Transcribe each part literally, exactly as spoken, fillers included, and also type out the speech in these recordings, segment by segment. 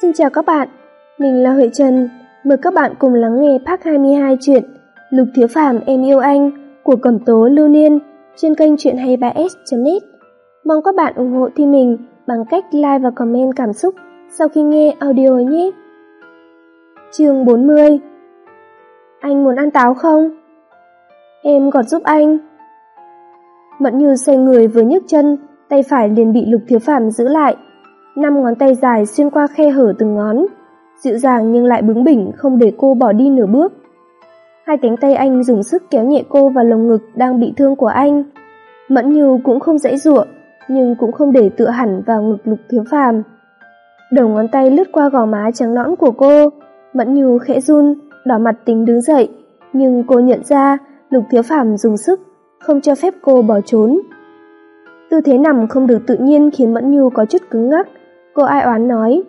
Xin chào các bạn, mình là Huệ Trần. Mời các bạn cùng lắng nghe part hai mươi hai truyện Lục Thiếu Phàm Em Yêu Anh của Cẩm Tố Lưu Niên trên kênh truyện hai mươi ba s chấm net. Mong các bạn ủng hộ team mình bằng cách like và comment cảm xúc sau khi nghe audio nhé. Chương bốn mươi. Anh muốn ăn táo không? Em gọt giúp anh. Mẫn Như xoay người vừa nhấc chân, tay phải liền bị Lục Thiếu Phàm giữ lại. Năm ngón tay dài xuyên qua khe hở từng ngón, dịu dàng nhưng lại bướng bỉnh không để cô bỏ đi nửa bước. Hai cánh tay anh dùng sức kéo nhẹ cô vào lồng ngực đang bị thương của anh. Mẫn Như cũng không giãy giụa, nhưng cũng không để tựa hẳn vào ngực Lục Thiếu Phàm. Đầu ngón tay lướt qua gò má trắng nõn của cô, Mẫn Như khẽ run, đỏ mặt tính đứng dậy, nhưng cô nhận ra Lục Thiếu Phàm dùng sức, không cho phép cô bỏ trốn. Tư thế nằm không được tự nhiên khiến Mẫn Như có chút cứng ngắc. Cô ai oán nói: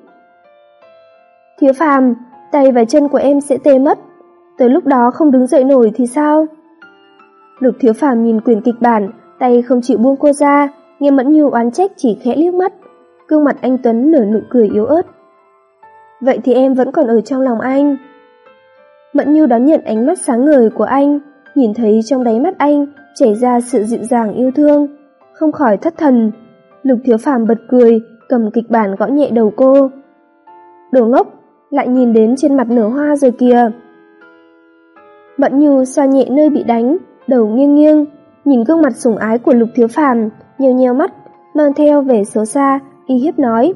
Thiếu Phàm, tay và chân của em sẽ tê mất, tới lúc đó không đứng dậy nổi thì sao? Lục Thiếu Phàm nhìn quyển kịch bản, tay không chịu buông cô ra, nghe Mẫn Như oán trách chỉ khẽ liếc mắt. Gương mặt anh Tuấn nở nụ cười yếu ớt. Vậy thì em vẫn còn ở trong lòng anh. Mẫn Như đón nhận ánh mắt sáng ngời của anh, nhìn thấy trong đáy mắt anh chảy ra sự dịu dàng yêu thương, không khỏi thất thần. Lục Thiếu Phàm bật cười, cầm kịch bản gõ nhẹ đầu cô. Đồ ngốc, lại nhìn đến trên mặt nở hoa rồi kìa. Mẫn Như xoa nhẹ nơi bị đánh, đầu nghiêng nghiêng, nhìn gương mặt sủng ái của Lục Thiếu Phàm, nheo nheo mắt, mang theo vẻ xấu xa, uy hiếp nói: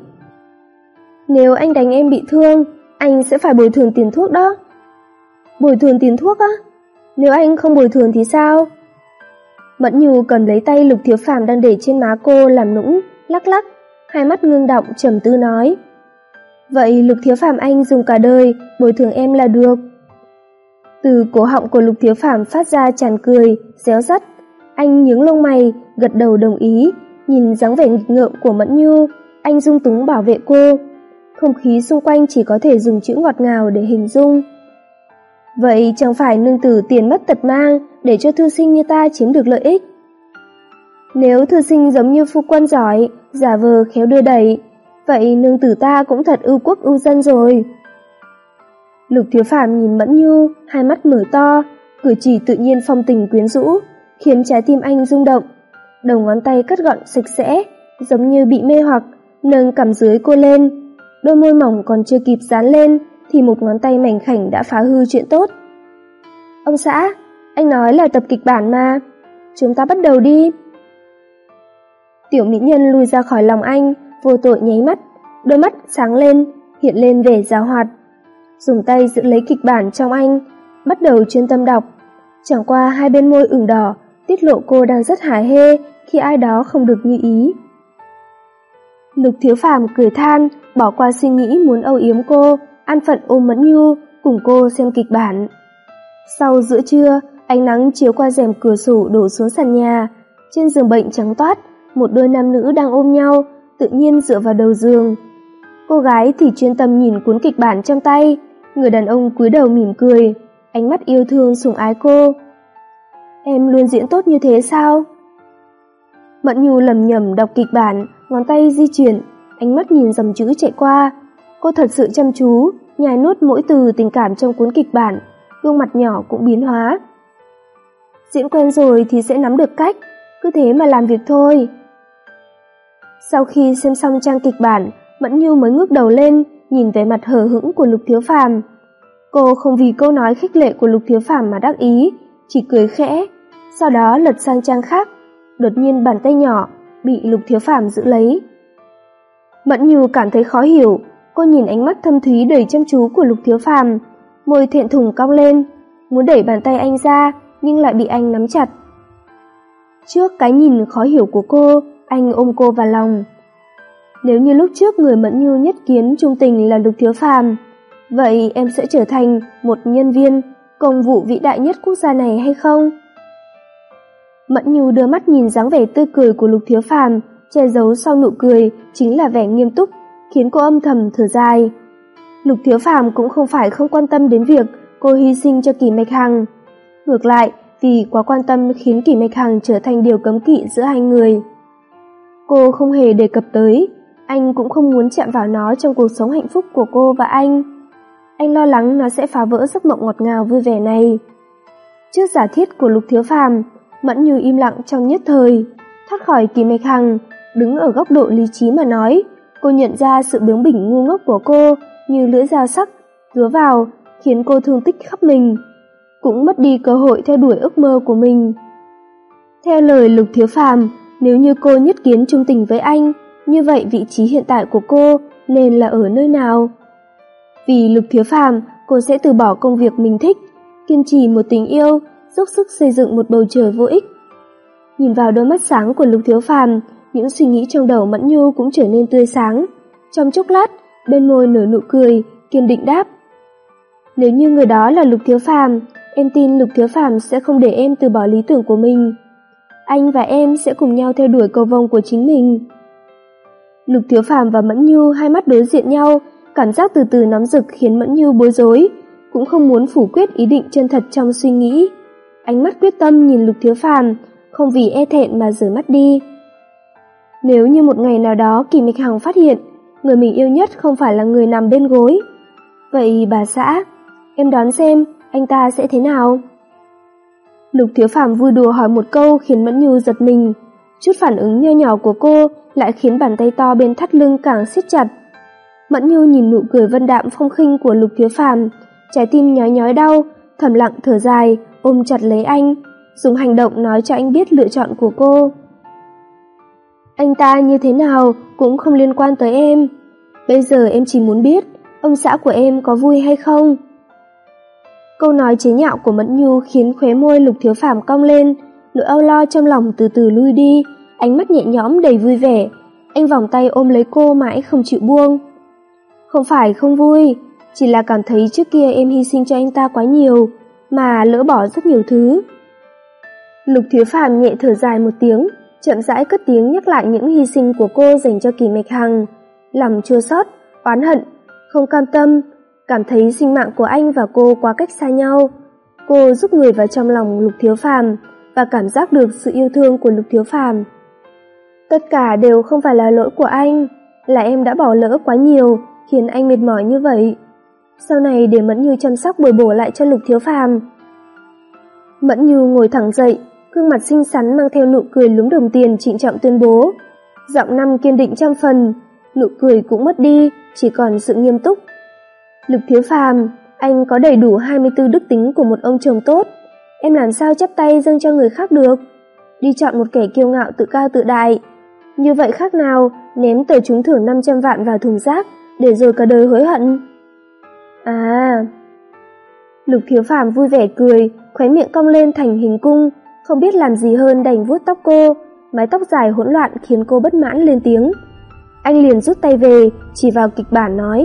Nếu anh đánh em bị thương, anh sẽ phải bồi thường tiền thuốc đó. Bồi thường tiền thuốc á? Nếu anh không bồi thường thì sao? Mẫn Như cầm lấy tay Lục Thiếu Phàm đang để trên má cô làm nũng, lắc lắc, hai mắt ngưng động trầm tư nói: Vậy Lục Thiếu Phàm anh dùng cả đời bồi thường em là được. Từ cổ họng của Lục Thiếu Phàm phát ra tràn cười, réo rắt. Anh nhướng lông mày, gật đầu đồng ý, nhìn dáng vẻ nghịch ngợm của Mẫn Như, anh dung túng bảo vệ cô. Không khí xung quanh chỉ có thể dùng chữ ngọt ngào để hình dung. Vậy chẳng phải nương tử tiền mất tật mang để cho thư sinh như ta chiếm được lợi ích? Nếu thư sinh giống như phu quân giỏi, giả vờ khéo đưa đẩy, vậy nương tử ta cũng thật ưu quốc ưu dân rồi. Lục Thiếu Phàm nhìn Mẫn Như, hai mắt mở to, cử chỉ tự nhiên phong tình quyến rũ, khiến trái tim anh rung động. Đầu ngón tay cắt gọn sạch sẽ, giống như bị mê hoặc, nâng cằm dưới cô lên. Đôi môi mỏng còn chưa kịp dán lên thì một ngón tay mảnh khảnh đã phá hư chuyện tốt. Ông xã, anh nói là tập kịch bản mà, chúng ta bắt đầu đi. Tiểu mỹ nhân lùi ra khỏi lòng anh, vô tội nháy mắt, đôi mắt sáng lên, hiện lên vẻ giảo hoạt. Dùng tay giữ lấy kịch bản trong anh, bắt đầu chuyên tâm đọc. Chẳng qua hai bên môi ửng đỏ, tiết lộ cô đang rất hả hê khi ai đó không được như ý. Lục Thiếu Phàm cười than, bỏ qua suy nghĩ muốn âu yếm cô, an phận ôm Mẫn Như, cùng cô xem kịch bản. Sau giữa trưa, ánh nắng chiếu qua rèm cửa sổ đổ xuống sàn nhà. Trên giường bệnh trắng toát, một đôi nam nữ đang ôm nhau, tự nhiên dựa vào đầu giường. Cô gái thì chuyên tâm nhìn cuốn kịch bản trong tay, người đàn ông cúi đầu mỉm cười, ánh mắt yêu thương sủng ái cô. Em luôn diễn tốt như thế sao? Mẫn Như lẩm nhẩm đọc kịch bản, ngón tay di chuyển, ánh mắt nhìn dòng chữ chạy qua. Cô thật sự chăm chú, nhai nuốt mỗi từ tình cảm trong cuốn kịch bản, gương mặt nhỏ cũng biến hóa. Diễn quen rồi thì sẽ nắm được cách, cứ thế mà làm việc thôi. Sau khi xem xong trang kịch bản, Mẫn Như mới ngước đầu lên, nhìn vẻ mặt hờ hững của Lục Thiếu Phàm. Cô không vì câu nói khích lệ của Lục Thiếu Phàm mà đắc ý, chỉ cười khẽ, sau đó lật sang trang khác. Đột nhiên bàn tay nhỏ bị Lục Thiếu Phàm giữ lấy. Mẫn Như cảm thấy khó hiểu, cô nhìn ánh mắt thâm thúy đầy chăm chú của Lục Thiếu Phàm, môi thẹn thùng cong lên, muốn đẩy bàn tay anh ra nhưng lại bị anh nắm chặt. Trước cái nhìn khó hiểu của cô, anh ôm cô vào lòng. Nếu như lúc trước người Mẫn Như nhất kiến trung tình là Lục Thiếu Phàm, vậy em sẽ trở thành một nhân viên công vụ vĩ đại nhất quốc gia này hay không? Mẫn Như đưa mắt nhìn dáng vẻ tươi cười của Lục Thiếu Phàm, che giấu sau nụ cười chính là vẻ nghiêm túc, khiến cô âm thầm thở dài. Lục Thiếu Phàm cũng không phải không quan tâm đến việc cô hy sinh cho Kỷ Mạch Hằng. Ngược lại, vì quá quan tâm khiến Kỷ Mạch Hằng trở thành điều cấm kỵ giữa hai người. Cô không hề đề cập tới, Anh cũng không muốn chạm vào nó trong cuộc sống hạnh phúc của cô và anh. Anh lo lắng nó sẽ phá vỡ giấc mộng ngọt ngào vui vẻ này. Trước giả thiết của Lục Thiếu Phàm, Mẫn Như im lặng trong nhất thời. Thoát khỏi Kỳ Mạch Hằng, đứng ở góc độ lý trí mà nói, cô nhận ra sự bướng bỉnh ngu ngốc của cô như lưỡi dao sắc dứa vào, khiến cô thương tích khắp mình, cũng mất đi cơ hội theo đuổi ước mơ của mình. Theo lời Lục Thiếu Phàm, nếu như cô nhất kiến trung tình với anh, như vậy vị trí hiện tại của cô nên là ở nơi nào? Vì Lục Thiếu Phàm, cô sẽ từ bỏ công việc mình thích, kiên trì một tình yêu, dốc sức xây dựng một bầu trời vô ích. Nhìn vào đôi mắt sáng của Lục Thiếu Phàm, những suy nghĩ trong đầu Mẫn Nhu cũng trở nên tươi sáng. Trong chốc lát, bên môi nở nụ cười, kiên định đáp: "Nếu như người đó là Lục Thiếu Phàm, em tin Lục Thiếu Phàm sẽ không để em từ bỏ lý tưởng của mình. Anh và em sẽ cùng nhau theo đuổi cầu vồng của chính mình." Lục Thiếu Phàm và Mẫn Nhu hai mắt đối diện nhau, cảm giác từ từ nóng rực khiến Mẫn Nhu bối rối, cũng không muốn phủ quyết ý định chân thật trong suy nghĩ. Ánh mắt quyết tâm nhìn Lục Thiếu Phàm, không vì e thẹn mà rời mắt đi. Nếu như một ngày nào đó Kỳ Mạch Hằng phát hiện người mình yêu nhất không phải là người nằm bên gối, vậy bà xã, em đoán xem anh ta sẽ thế nào? Lục Thiếu Phàm vui đùa hỏi một câu khiến Mẫn Nhu giật mình. Chút phản ứng nho nhỏ của cô lại khiến bàn tay to bên thắt lưng càng siết chặt. Mẫn Nhu nhìn nụ cười vân đạm phong khinh của Lục Thiếu Phàm, trái tim nhói nhói đau, thầm lặng thở dài, ôm chặt lấy anh, dùng hành động nói cho anh biết lựa chọn của cô. Anh ta như thế nào cũng không liên quan tới em. Bây giờ em chỉ muốn biết ông xã của em có vui hay không. Câu nói chế nhạo của Mẫn Nhu khiến khóe môi Lục Thiếu Phàm cong lên, nỗi âu lo trong lòng từ từ lui đi, ánh mắt nhẹ nhõm đầy vui vẻ. Anh vòng tay ôm lấy cô mãi không chịu buông. Không phải không vui, chỉ là cảm thấy trước kia em hy sinh cho anh ta quá nhiều, mà lỡ bỏ rất nhiều thứ. Lục Thiếu Phàm nhẹ thở dài một tiếng, chậm rãi cất tiếng nhắc lại những hy sinh của cô dành cho Kỳ Mạch Hằng, lòng chua xót, oán hận, không cam tâm, cảm thấy sinh mạng của anh và cô quá cách xa nhau. Cô giúp người vào trong lòng Lục Thiếu Phàm và cảm giác được sự yêu thương của Lục Thiếu Phàm. Tất cả đều không phải là lỗi của anh, là em đã bỏ lỡ quá nhiều, khiến anh mệt mỏi như vậy. Sau này để Mẫn Nhu chăm sóc bồi bổ lại cho Lục Thiếu Phàm. Mẫn Nhu ngồi thẳng dậy, gương mặt xinh xắn mang theo nụ cười lúm đồng tiền trịnh trọng tuyên bố, giọng năm kiên định trăm phần, nụ cười cũng mất đi, chỉ còn sự nghiêm túc. Lục Thiếu Phàm, anh có đầy đủ hai mươi tư đức tính của một ông chồng tốt, em làm sao chắp tay dâng cho người khác được? Đi chọn một kẻ kiêu ngạo tự cao tự đại, như vậy khác nào ném tờ trúng thưởng năm trăm vạn vào thùng rác để rồi cả đời hối hận. À, Lục Thiếu Phàm vui vẻ cười, khóe miệng cong lên thành hình cung, không biết làm gì hơn đành vuốt tóc cô, mái tóc dài hỗn loạn khiến cô bất mãn lên tiếng. Anh liền rút tay về, chỉ vào kịch bản nói: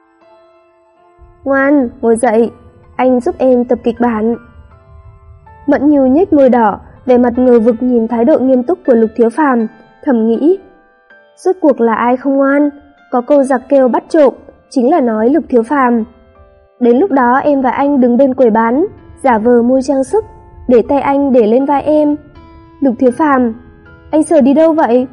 "Ngoan, ngồi dậy, anh giúp em tập kịch bản." Mẫn Nhu nhếch môi đỏ, vẻ mặt ngờ vực nhìn thái độ nghiêm túc của Lục Thiếu Phàm, thầm nghĩ: rốt cuộc là ai không ngoan, có câu giặc kêu bắt trộm, chính là nói Lục Thiếu Phàm. Đến lúc đó em và anh đứng bên quầy bán, giả vờ mua trang sức, để tay anh để lên vai em. Lục Thiếu Phàm, anh sờ đi đâu vậy?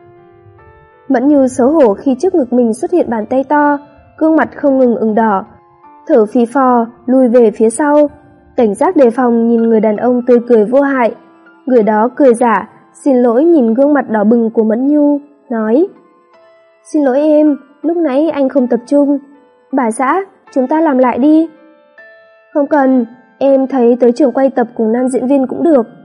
Mẫn Nhu xấu hổ khi trước ngực mình xuất hiện bàn tay to, gương mặt không ngừng ửng đỏ, thở phì phò lùi về phía sau, cảnh giác đề phòng nhìn người đàn ông tươi cười vô hại. Người đó cười giả, xin lỗi nhìn gương mặt đỏ bừng của Mẫn Nhu, nói: "Xin lỗi em, lúc nãy anh không tập trung. Bà xã, chúng ta làm lại đi." "Không cần, em thấy tới trường quay tập cùng nam diễn viên cũng được."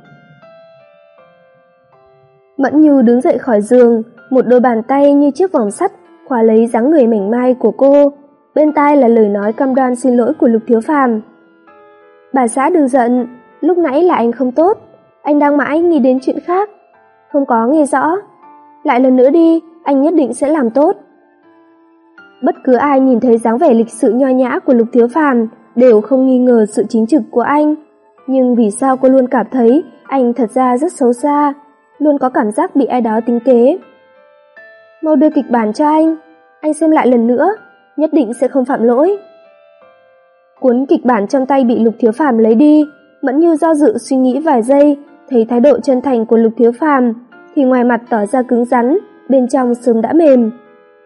Mẫn Nhu đứng dậy khỏi giường, một đôi bàn tay như chiếc vòng sắt khóa lấy dáng người mảnh mai của cô, bên tai là lời nói cam đoan xin lỗi của Lục Thiếu Phàm. "Bà xã đừng giận, lúc nãy là anh không tốt, anh đang mãi nghĩ đến chuyện khác. Không có nghe rõ. Lại lần nữa đi, anh nhất định sẽ làm tốt." Bất cứ ai nhìn thấy dáng vẻ lịch sự nho nhã của Lục Thiếu Phàm đều không nghi ngờ sự chính trực của anh, nhưng vì sao cô luôn cảm thấy anh thật ra rất xấu xa, luôn có cảm giác bị ai đó tính kế. "Mau đưa kịch bản cho anh, anh xem lại lần nữa, nhất định sẽ không phạm lỗi." Cuốn kịch bản trong tay bị Lục Thiếu Phàm lấy đi, Mẫn Nhu do dự suy nghĩ vài giây, thấy thái độ chân thành của Lục Thiếu Phàm thì ngoài mặt tỏ ra cứng rắn, bên trong sớm đã mềm.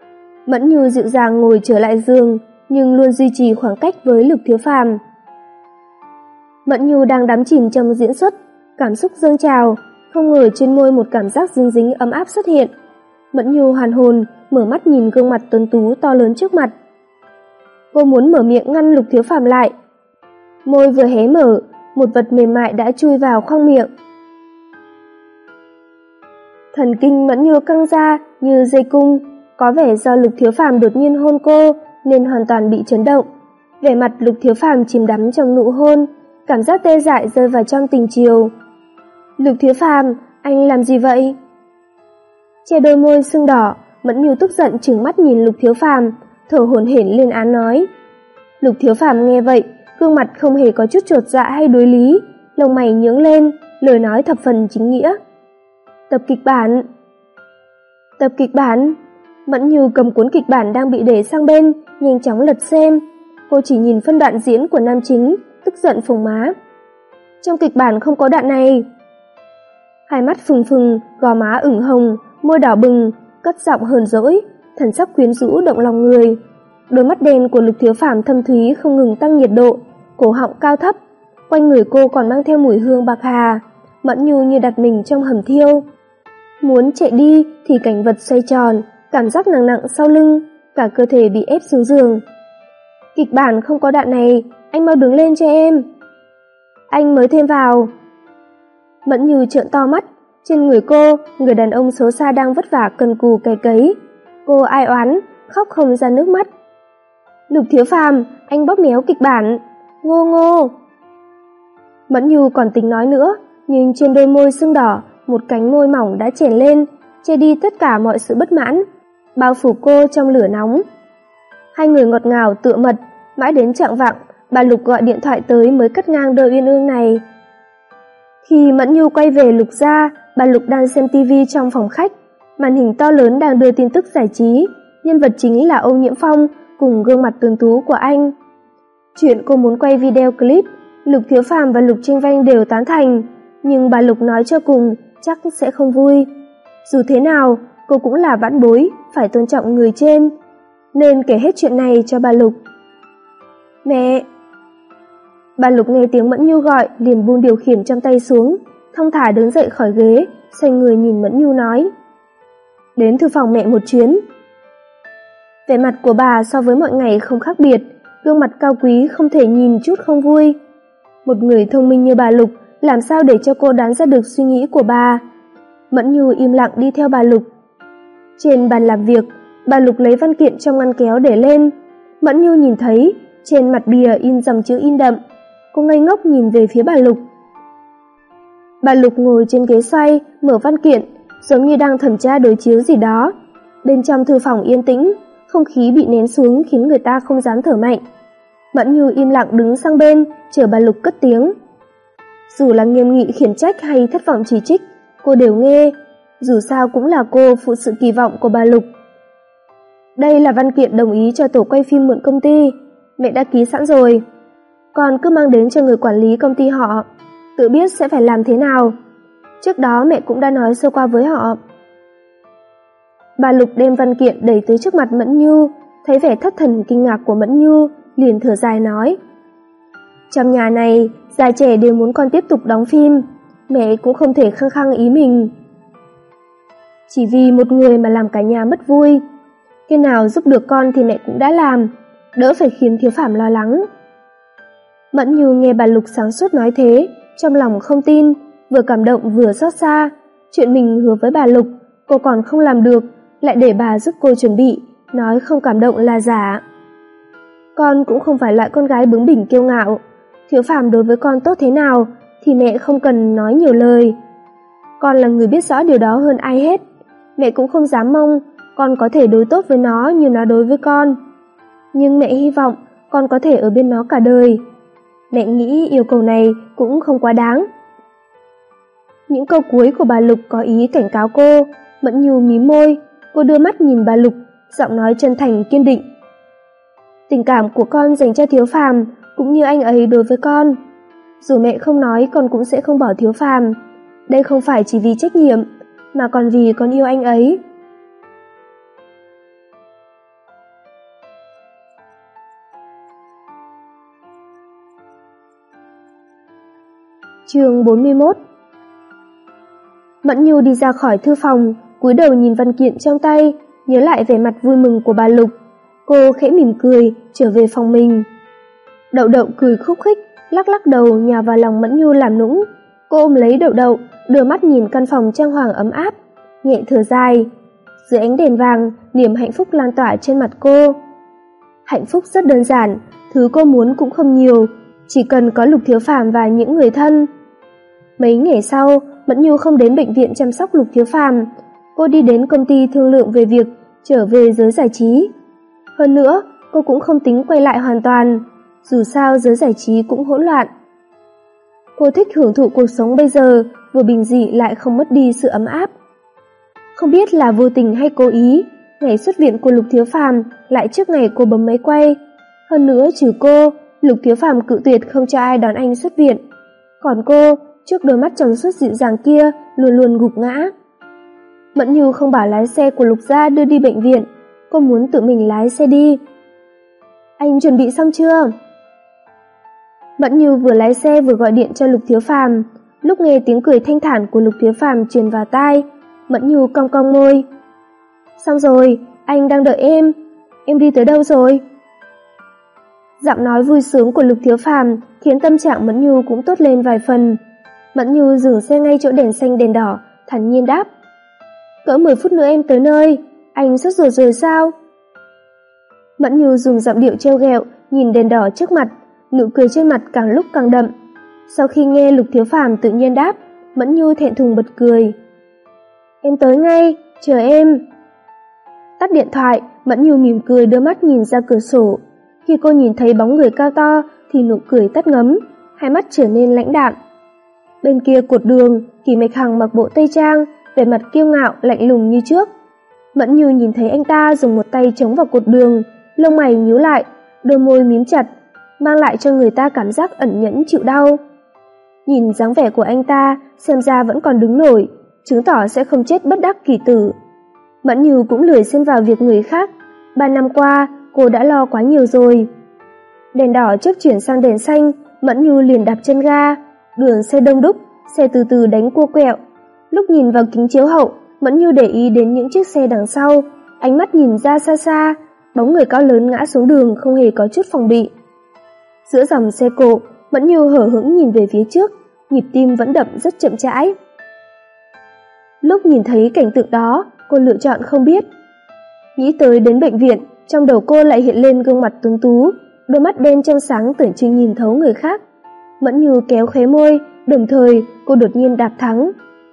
Mẫn Nhu dịu dàng ngồi trở lại giường, nhưng luôn duy trì khoảng cách với Lục Thiếu Phàm. Mẫn Nhu đang đắm chìm trong diễn xuất, cảm xúc dâng trào, không ngờ trên môi một cảm giác dính dính ấm áp xuất hiện. Mẫn Nhu hoàn hồn, mở mắt nhìn gương mặt tuấn tú to lớn trước mặt. Cô muốn mở miệng ngăn Lục Thiếu Phàm lại. Môi vừa hé mở, một vật mềm mại đã chui vào khoang miệng. Thần kinh Mẫn Nhu căng ra như dây cung, có vẻ do Lục Thiếu Phàm đột nhiên hôn cô nên hoàn toàn bị chấn động. Vẻ mặt Lục Thiếu Phàm chìm đắm trong nụ hôn, cảm giác tê dại rơi vào trong tình chiều. Lục Thiếu Phàm, anh làm gì vậy? Che đôi môi sưng đỏ, Mẫn Nhu tức giận trừng mắt nhìn Lục Thiếu Phàm, thở hổn hển lên án nói. Lục Thiếu Phàm nghe vậy, gương mặt không hề có chút chột dạ hay đối lý, lông mày nhướng lên, lời nói thập phần chính nghĩa. Tập kịch bản. Tập kịch bản. Mẫn Nhu cầm cuốn kịch bản đang bị để sang bên, nhanh chóng lật xem. Cô chỉ nhìn phân đoạn diễn của nam chính, tức giận phồng má. Trong kịch bản không có đoạn này. Hai mắt phừng phừng, gò má ửng hồng, môi đỏ bừng, cất giọng hờn dỗi, thần sắc quyến rũ động lòng người. Đôi mắt đen của Lục Thiếu Phàm thâm thúy không ngừng tăng nhiệt độ, cổ họng cao thấp, quanh người cô còn mang theo mùi hương bạc hà. Mẫn Nhu như đặt mình trong hầm thiêu. Muốn chạy đi thì cảnh vật xoay tròn, cảm giác nặng nặng sau lưng, cả cơ thể bị ép xuống giường. Kịch bản không có đoạn này, anh mau đứng lên cho em. Anh mới thêm vào. Mẫn Nhu trợn to mắt, trên người cô, người đàn ông xấu xa đang vất vả cần cù cày cấy. Cô ai oán, khóc không ra nước mắt. Lục Thiếu Phàm, anh bóp méo kịch bản. Ngô ngô. Mẫn Nhu còn tính nói nữa, nhưng trên đôi môi sưng đỏ, một cánh môi mỏng đã chèn lên, che đi tất cả mọi sự bất mãn, bao phủ cô trong lửa nóng. Hai người ngọt ngào tựa mật, mãi đến chạng vạng, bà Lục gọi điện thoại tới mới cắt ngang đời uyên ương này. Khi Mẫn Nhu quay về Lục gia, bà Lục đang xem tivi trong phòng khách, màn hình to lớn đang đưa tin tức giải trí, nhân vật chính là Âu Nhiễm Phong cùng gương mặt tuấn tú của anh. Chuyện cô muốn quay video clip, Lục Thiếu Phàm và Lục Tranh Vanh đều tán thành, nhưng bà Lục nói cho cùng chắc sẽ không vui. Dù thế nào, cô cũng là vãn bối, phải tôn trọng người trên, nên kể hết chuyện này cho bà Lục. Mẹ! Bà Lục nghe tiếng Mẫn Nhu gọi, liền buông điều khiển trong tay xuống, thong thả đứng dậy khỏi ghế, xoay người nhìn Mẫn Nhu nói. Đến thư phòng mẹ một chuyến. Vẻ mặt của bà so với mọi ngày không khác biệt, gương mặt cao quý không thể nhìn chút không vui. Một người thông minh như bà Lục, làm sao để cho cô đoán ra được suy nghĩ của bà? Mẫn Nhu im lặng đi theo bà Lục. Trên bàn làm việc, bà Lục lấy văn kiện trong ngăn kéo để lên. Mẫn Nhu nhìn thấy, trên mặt bìa in dòng chữ in đậm. Cô ngây ngốc nhìn về phía bà Lục. Bà Lục ngồi trên ghế xoay, mở văn kiện, giống như đang thẩm tra đối chiếu gì đó. Bên trong thư phòng yên tĩnh, không khí bị nén xuống khiến người ta không dám thở mạnh. Mẫn Nhu im lặng đứng sang bên, chờ bà Lục cất tiếng. Dù là nghiêm nghị khiển trách hay thất vọng chỉ trích, cô đều nghe, dù sao cũng là cô phụ sự kỳ vọng của bà Lục. Đây là văn kiện đồng ý cho tổ quay phim mượn công ty, mẹ đã ký sẵn rồi. Con cứ mang đến cho người quản lý công ty họ, tự biết sẽ phải làm thế nào. Trước đó mẹ cũng đã nói sơ qua với họ. Bà Lục đem văn kiện đẩy tới trước mặt Mẫn Nhu, thấy vẻ thất thần kinh ngạc của Mẫn Nhu, liền thở dài nói. Trong nhà này, già trẻ đều muốn con tiếp tục đóng phim, mẹ cũng không thể khăng khăng ý mình. Chỉ vì một người mà làm cả nhà mất vui. Cái nào giúp được con thì mẹ cũng đã làm, đỡ phải khiến Thiếu Phàm lo lắng. Mẫn Nhu nghe bà Lục sáng suốt nói thế, trong lòng không tin, vừa cảm động vừa xót xa. Chuyện mình hứa với bà Lục, cô còn không làm được, lại để bà giúp cô chuẩn bị, nói không cảm động là giả. Con cũng không phải loại con gái bướng bỉnh kiêu ngạo, Thiếu Phàm đối với con tốt thế nào thì mẹ không cần nói nhiều lời. Con là người biết rõ điều đó hơn ai hết, mẹ cũng không dám mong con có thể đối tốt với nó như nó đối với con. Nhưng mẹ hy vọng con có thể ở bên nó cả đời. Mẹ nghĩ yêu cầu này cũng không quá đáng. Những câu cuối của bà Lục có ý cảnh cáo cô. Mẫn Nhu mím môi, cô đưa mắt nhìn bà Lục, giọng nói chân thành kiên định. Tình cảm của con dành cho Thiếu Phàm cũng như anh ấy đối với con. Dù mẹ không nói, con cũng sẽ không bỏ Thiếu Phàm. Đây không phải chỉ vì trách nhiệm, mà còn vì con yêu anh ấy. Chương bốn mươi mốt. Mẫn Nhu đi ra khỏi thư phòng, cúi đầu nhìn văn kiện trong tay, nhớ lại vẻ mặt vui mừng của bà Lục. Cô khẽ mỉm cười, trở về phòng mình. Đậu Đậu cười khúc khích, lắc lắc đầu nhào vào lòng Mẫn Nhu làm nũng. Cô ôm lấy Đậu Đậu, đưa mắt nhìn căn phòng trang hoàng ấm áp, nhẹ thở dài. Dưới ánh đèn vàng, niềm hạnh phúc lan tỏa trên mặt cô. Hạnh phúc rất đơn giản, thứ cô muốn cũng không nhiều, chỉ cần có Lục Thiếu Phàm và những người thân. Mấy ngày sau, Mẫn Nhu không đến bệnh viện chăm sóc Lục Thiếu Phàm, cô đi đến công ty thương lượng về việc trở về giới giải trí. Hơn nữa, cô cũng không tính quay lại hoàn toàn, dù sao giới giải trí cũng hỗn loạn. Cô thích hưởng thụ cuộc sống bây giờ, vừa bình dị lại không mất đi sự ấm áp. Không biết là vô tình hay cố ý, ngày xuất viện của Lục Thiếu Phàm lại trước ngày cô bấm máy quay. Hơn nữa trừ cô, Lục Thiếu Phàm cự tuyệt không cho ai đón anh xuất viện. Còn cô, trước đôi mắt trong suốt dịu dàng kia, luôn luôn gục ngã. Mẫn Nhu không bảo lái xe của Lục gia đưa đi bệnh viện, cô muốn tự mình lái xe đi. Anh chuẩn bị xong chưa? Mẫn Nhu vừa lái xe vừa gọi điện cho Lục Thiếu Phàm. Lúc nghe tiếng cười thanh thản của Lục Thiếu Phàm truyền vào tai, Mẫn Nhu cong cong môi. Xong rồi, anh đang đợi em. Em đi tới đâu rồi? Giọng nói vui sướng của Lục Thiếu Phàm khiến tâm trạng Mẫn Nhu cũng tốt lên vài phần. Mẫn Nhu dừng xe ngay chỗ đèn xanh đèn đỏ, thản nhiên đáp. Cỡ mười phút nữa em tới nơi, anh sốt ruột rồi sao? Mẫn Nhu dùng giọng điệu trêu ghẹo nhìn đèn đỏ trước mặt, nụ cười trên mặt càng lúc càng đậm. Sau khi nghe Lục Thiếu Phàm tự nhiên đáp, Mẫn Nhu thẹn thùng bật cười. Em tới ngay, chờ em. Tắt điện thoại, Mẫn Nhu mỉm cười đưa mắt nhìn ra cửa sổ. Khi cô nhìn thấy bóng người cao to thì nụ cười tắt ngấm, hai mắt trở nên lãnh đạm. Bên kia cột đường, Kỳ Mạch Hằng mặc bộ tây trang, vẻ mặt kiêu ngạo lạnh lùng như trước. Mẫn Nhu nhìn thấy anh ta dùng một tay chống vào cột đường, lông mày nhíu lại, đôi môi mím chặt, mang lại cho người ta cảm giác ẩn nhẫn chịu đau. Nhìn dáng vẻ của anh ta, xem ra vẫn còn đứng nổi, chứng tỏ sẽ không chết bất đắc kỳ tử. Mẫn Nhu cũng lười xen vào việc người khác, ba năm qua cô đã lo quá nhiều rồi. Đèn đỏ chớp chuyển sang đèn xanh, Mẫn Nhu liền đạp chân ga, đường xe đông đúc, xe từ từ đánh cua quẹo. Lúc nhìn vào kính chiếu hậu, Mẫn Nhu để ý đến những chiếc xe đằng sau, ánh mắt nhìn ra xa xa, bóng người cao lớn ngã xuống đường không hề có chút phòng bị. Giữa dòng xe cộ, Mẫn Nhu hở hững nhìn về phía trước, nhịp tim vẫn đập rất chậm rãi. Lúc nhìn thấy cảnh tượng đó, cô lựa chọn không biết. Nghĩ tới đến bệnh viện, trong đầu cô lại hiện lên gương mặt tuấn tú, đôi mắt đen trong sáng tưởng chừng nhìn thấu người khác. Mẫn Nhu kéo khóe môi, đồng thời cô đột nhiên đạp thắng.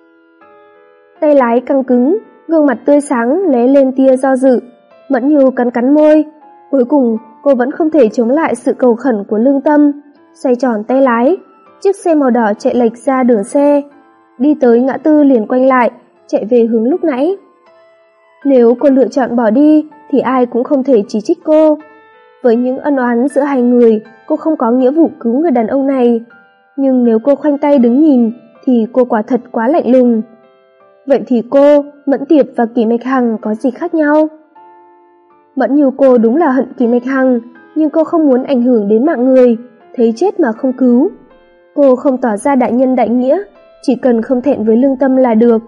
Tay lái căng cứng, gương mặt tươi sáng lóe lên tia do dự. Mẫn Nhu cắn cắn môi, cuối cùng cô vẫn không thể chống lại sự cầu khẩn của lương tâm, xoay tròn tay lái, chiếc xe màu đỏ chạy lệch ra đường xe, đi tới ngã tư liền quay lại, chạy về hướng lúc nãy. Nếu cô lựa chọn bỏ đi thì ai cũng không thể chỉ trích cô. Với những ân oán giữa hai người, cô không có nghĩa vụ cứu người đàn ông này, nhưng nếu cô khoanh tay đứng nhìn thì cô quả thật quá lạnh lùng. Vậy thì cô, Mẫn Tiệp và Kỳ Mạch Hằng có gì khác nhau? Mẫn Nhu cô đúng là hận Kỳ Mạch Hằng, nhưng cô không muốn ảnh hưởng đến mạng người, thấy chết mà không cứu. Cô không tỏ ra đại nhân đại nghĩa, chỉ cần không thẹn với lương tâm là được.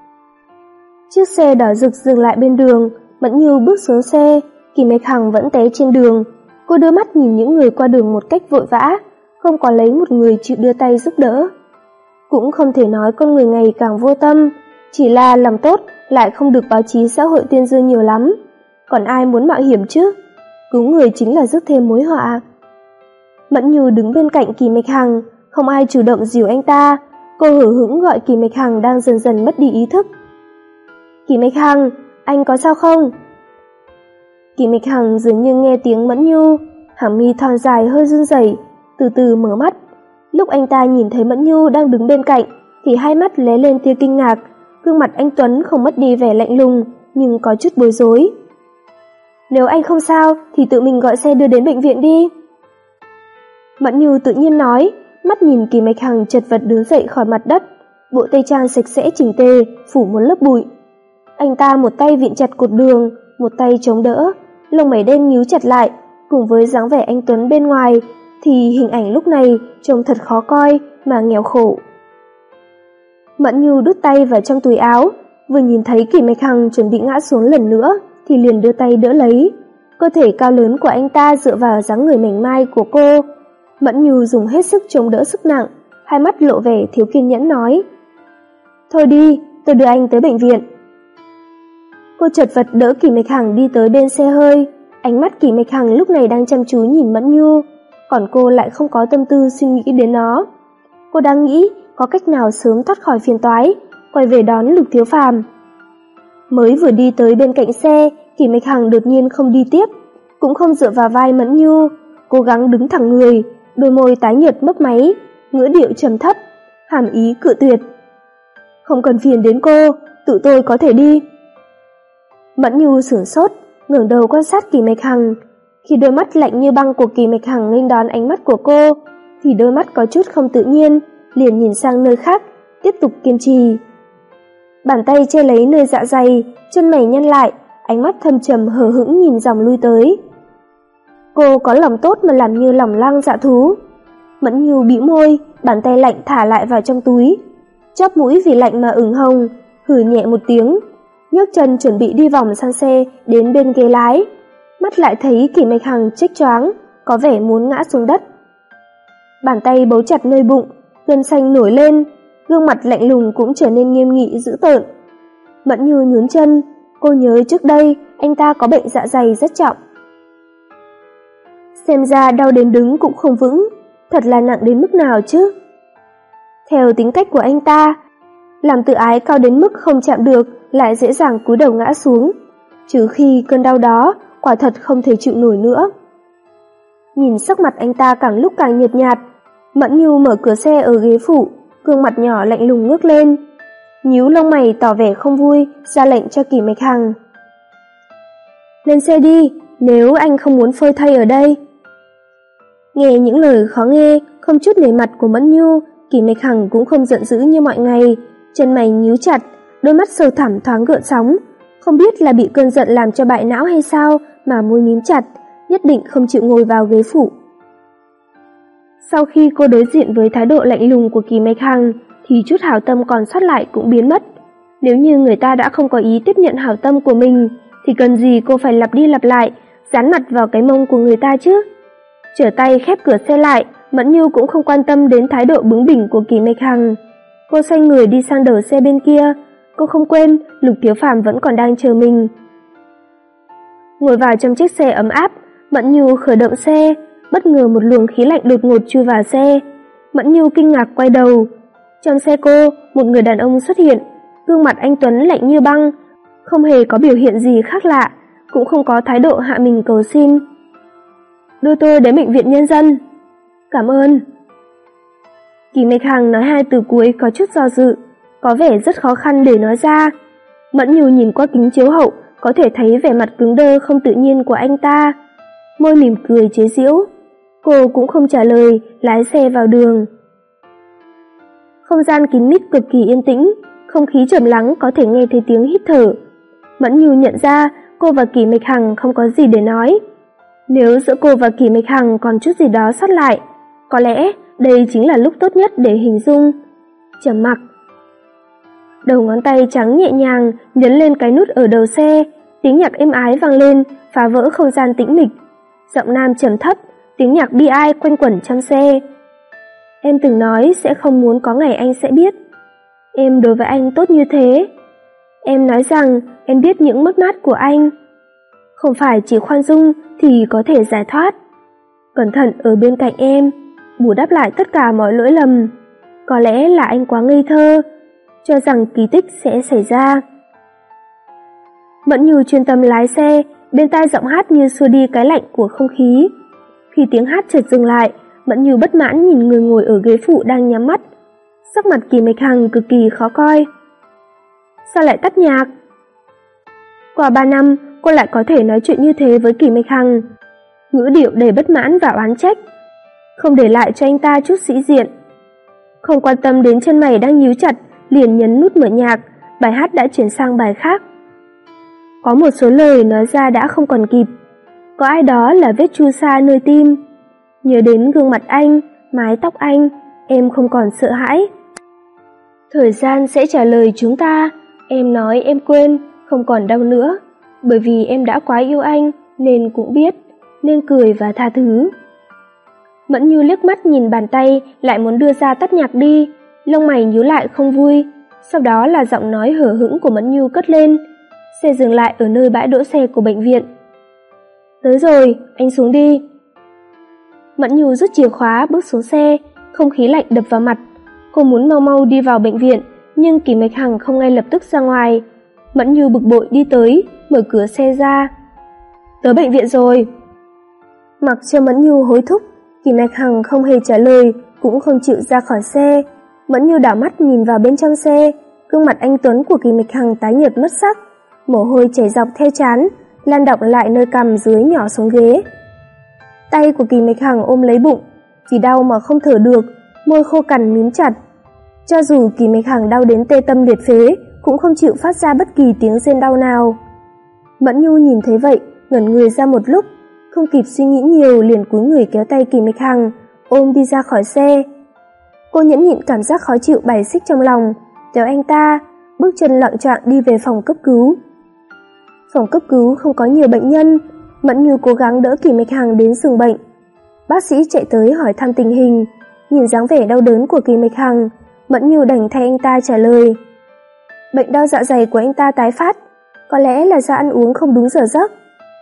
Chiếc xe đỏ rực dừng lại bên đường, Mẫn Nhu bước xuống xe, Kỳ Mạch Hằng vẫn té trên đường. Cô đưa mắt nhìn những người qua đường một cách vội vã, không có lấy một người chịu đưa tay giúp đỡ. Cũng không thể nói con người ngày càng vô tâm, chỉ là làm tốt lại không được báo chí xã hội tuyên dương nhiều lắm. Còn ai muốn mạo hiểm chứ? Cứu người chính là rước thêm mối họa. Mẫn Nhu đứng bên cạnh Kỳ Mạch Hằng, không ai chủ động dìu anh ta. Cô hở hững gọi Kỳ Mạch Hằng đang dần dần mất đi ý thức. Kỳ Mạch Hằng, anh có sao không? Kỳ Mạch Hằng dường như nghe tiếng Mẫn Nhu, hàng mi thon dài hơi run rẩy, từ từ mở mắt. Lúc anh ta nhìn thấy Mẫn Nhu đang đứng bên cạnh thì hai mắt lóe lên tia kinh ngạc, gương mặt anh Tuấn không mất đi vẻ lạnh lùng nhưng có chút bối rối. Nếu anh không sao thì tự mình gọi xe đưa đến bệnh viện đi. Mẫn Nhu tự nhiên nói, mắt nhìn Kỳ Mạch Hằng chật vật đứng dậy khỏi mặt đất, bộ tây trang sạch sẽ chỉnh tề, phủ một lớp bụi. Anh ta một tay vịn chặt cột đường, một tay chống đỡ, lông mày đen nhíu chặt lại, cùng với dáng vẻ anh Tuấn bên ngoài thì hình ảnh lúc này trông thật khó coi mà nghèo khổ. Mẫn Nhu đút tay vào trong túi áo, vừa nhìn thấy Kỷ Mạch Hằng chuẩn bị ngã xuống lần nữa thì liền đưa tay đỡ lấy. Cơ thể cao lớn của anh ta dựa vào dáng người mảnh mai của cô. Mẫn Nhu dùng hết sức chống đỡ sức nặng, hai mắt lộ vẻ thiếu kiên nhẫn nói: "Thôi đi, tôi đưa anh tới bệnh viện." Cô chật vật đỡ Kỷ Mạch Hằng đi tới bên xe hơi, ánh mắt Kỷ Mạch Hằng lúc này đang chăm chú nhìn Mẫn Nhu, còn cô lại không có tâm tư suy nghĩ đến nó. Cô đang nghĩ có cách nào sớm thoát khỏi phiền toái, quay về đón Lục Thiếu Phàm. Mới vừa đi tới bên cạnh xe, Kỷ Mạch Hằng đột nhiên không đi tiếp, cũng không dựa vào vai Mẫn Nhu, cố gắng đứng thẳng người, đôi môi tái nhợt mấp máy, ngữ điệu trầm thấp, hàm ý cự tuyệt: "Không cần phiền đến cô, tự tôi có thể đi." Mẫn Nhu sửng sốt, ngẩng đầu quan sát Kỷ Mạch Hằng. Khi đôi mắt lạnh như băng của Kỷ Mạch Hằng nghênh đón ánh mắt của cô, thì đôi mắt có chút không tự nhiên, liền nhìn sang nơi khác, tiếp tục kiên trì. Bàn tay che lấy nơi dạ dày, chân mày nhăn lại, ánh mắt thâm trầm hờ hững nhìn dòng lui tới. Cô có lòng tốt mà làm như lòng lang dạ thú. Mẫn Nhu bĩu môi, bàn tay lạnh thả lại vào trong túi, chóp mũi vì lạnh mà ửng hồng, hừ nhẹ một tiếng, nhấc chân chuẩn bị đi vòng sang xe đến bên ghế lái, mắt lại thấy Kỷ Mạch Hằng chếch choáng, có vẻ muốn ngã xuống đất. Bàn tay bấu chặt nơi bụng, gân xanh nổi lên, gương mặt lạnh lùng cũng trở nên nghiêm nghị dữ tợn. Mẫn Nhu nhún chân, cô nhớ trước đây anh ta có bệnh dạ dày rất trọng. Xem ra đau đến đứng cũng không vững, thật là nặng đến mức nào chứ. Theo tính cách của anh ta, làm tự ái cao đến mức không chạm được lại dễ dàng cúi đầu ngã xuống, trừ khi cơn đau đó quả thật không thể chịu nổi nữa. Nhìn sắc mặt anh ta càng lúc càng nhợt nhạt, Mẫn Nhu mở cửa xe ở ghế phụ, gương mặt nhỏ lạnh lùng ngước lên, nhíu lông mày tỏ vẻ không vui, ra lệnh cho Kỷ Mạch Hằng: "Lên xe đi, nếu anh không muốn phơi thây ở đây." Nghe những lời khó nghe, không chút nể mặt của Mẫn Nhu, Kỷ Mạch Hằng cũng không giận dữ như mọi ngày, chân mày nhíu chặt, đôi mắt sâu thẳm thoáng gợn sóng, không biết là bị cơn giận làm cho bại não hay sao mà môi mím chặt, nhất định không chịu ngồi vào ghế phụ. Sau khi cô đối diện với thái độ lạnh lùng của Kỷ Mạch Hằng, thì chút hảo tâm còn sót lại cũng biến mất. Nếu như người ta đã không có ý tiếp nhận hảo tâm của mình, thì cần gì cô phải lặp đi lặp lại, dán mặt vào cái mông của người ta chứ? Trở tay khép cửa xe lại, Mẫn Nhu cũng không quan tâm đến thái độ bướng bỉnh của Kỷ Mạch Hằng. Cô xoay người đi sang đầu xe bên kia, cô không quên Lục Thiếu Phàm vẫn còn đang chờ mình. Ngồi vào trong chiếc xe ấm áp, Mẫn Nhu khởi động xe, bất ngờ một luồng khí lạnh đột ngột chui vào xe. Mẫn Nhu kinh ngạc quay đầu. Trong xe cô, một người đàn ông xuất hiện, gương mặt anh tuấn lạnh như băng, không hề có biểu hiện gì khác lạ, cũng không có thái độ hạ mình cầu xin. "Đưa tôi đến bệnh viện nhân dân." "Cảm ơn." Kỷ Mạch Hằng nói hai từ cuối có chút do dự, có vẻ rất khó khăn để nói ra. Mẫn Nhu nhìn qua kính chiếu hậu, có thể thấy vẻ mặt cứng đơ không tự nhiên của anh ta, môi mỉm cười chế giễu. Cô cũng không trả lời, lái xe vào đường. Không gian kín mít cực kỳ yên tĩnh, không khí trầm lắng có thể nghe thấy tiếng hít thở. Mẫn Nhu nhận ra cô và Kỷ Mạch Hằng không có gì để nói. Nếu giữa cô và Kỷ Mạch Hằng còn chút gì đó sót lại, có lẽ đây chính là lúc tốt nhất để hình dung. Trầm mặc. Đầu ngón tay trắng nhẹ nhàng nhấn lên cái nút ở đầu xe, tiếng nhạc êm ái vang lên, phá vỡ không gian tĩnh mịch. Giọng nam trầm thấp, tiếng nhạc bi ai quanh quẩn trong xe. "Em từng nói sẽ không muốn có ngày anh sẽ biết. Em đối với anh tốt như thế. Em nói rằng em biết những mất mát của anh. Không phải chỉ khoan dung thì có thể giải thoát. Cẩn thận ở bên cạnh em, bù đắp lại tất cả mọi lỗi lầm. Có lẽ là anh quá ngây thơ, cho rằng kỳ tích sẽ xảy ra." Mẫn Nhu chuyên tâm lái xe, bên tai giọng hát như xua đi cái lạnh của không khí. Khi tiếng hát chợt dừng lại, Mẫn Nhu bất mãn nhìn người ngồi ở ghế phụ đang nhắm mắt. Sắc mặt Kỷ Mạch Hằng cực kỳ khó coi. "Sao lại tắt nhạc?" Qua ba năm, cô lại có thể nói chuyện như thế với Kỷ Mạch Hằng, ngữ điệu đầy bất mãn và oán trách, không để lại cho anh ta chút sĩ diện. Không quan tâm đến chân mày đang nhíu chặt, liền nhấn nút mở nhạc, bài hát đã chuyển sang bài khác. Có một số lời nói ra đã không còn kịp, có ai đó là vết chu sa nơi tim. Nhớ đến gương mặt anh, mái tóc anh, em không còn sợ hãi. Thời gian sẽ trả lời chúng ta, em nói em quên, không còn đau nữa, bởi vì em đã quá yêu anh nên cũng biết, nên cười và tha thứ. Mẫn Nhu liếc mắt nhìn bàn tay lại muốn đưa ra tắt nhạc đi, lông mày nhíu lại không vui, sau đó là giọng nói hở hững của Mẫn Nhu cất lên. Xe dừng lại ở nơi bãi đỗ xe của bệnh viện. Tới rồi, anh xuống đi. Mẫn Nhu rút chìa khóa bước xuống xe, không khí lạnh đập vào mặt. Cô muốn mau mau đi vào bệnh viện, nhưng Kỷ Mạch Hằng không ngay lập tức ra ngoài. Mẫn Nhu bực bội đi tới, mở cửa xe ra. Tới bệnh viện rồi. Mặc cho Mẫn Nhu hối thúc, Kỷ Mạch Hằng không hề trả lời, cũng không chịu ra khỏi xe. Mẫn Nhu đảo mắt nhìn vào bên trong xe, gương mặt anh tuấn của Kỷ Mạch Hằng tái nhợt mất sắc, mồ hôi chảy dọc theo trán, lan đọng lại nơi cằm dưới nhỏ xuống ghế. Tay của Kỷ Mạch Hằng ôm lấy bụng, vì đau mà không thở được, môi khô cằn mím chặt. Cho dù Kỷ Mạch Hằng đau đến tê tâm liệt phế, cũng không chịu phát ra bất kỳ tiếng rên đau nào. Mẫn Nhu nhìn thấy vậy, ngẩn người ra một lúc, không kịp suy nghĩ nhiều liền cúi người kéo tay Kỷ Mạch Hằng, ôm đi ra khỏi xe. Cô nhẫn nhịn cảm giác khó chịu bài xích trong lòng, kéo anh ta, bước chân loạng choạng đi về phòng cấp cứu. Phòng cấp cứu không có nhiều bệnh nhân, Mẫn Nhu cố gắng đỡ Kỷ Mạch Hằng đến giường bệnh. Bác sĩ chạy tới hỏi thăm tình hình, nhìn dáng vẻ đau đớn của Kỷ Mạch Hằng, Mẫn Nhu đành thay anh ta trả lời. Bệnh đau dạ dày của anh ta tái phát, có lẽ là do ăn uống không đúng giờ giấc.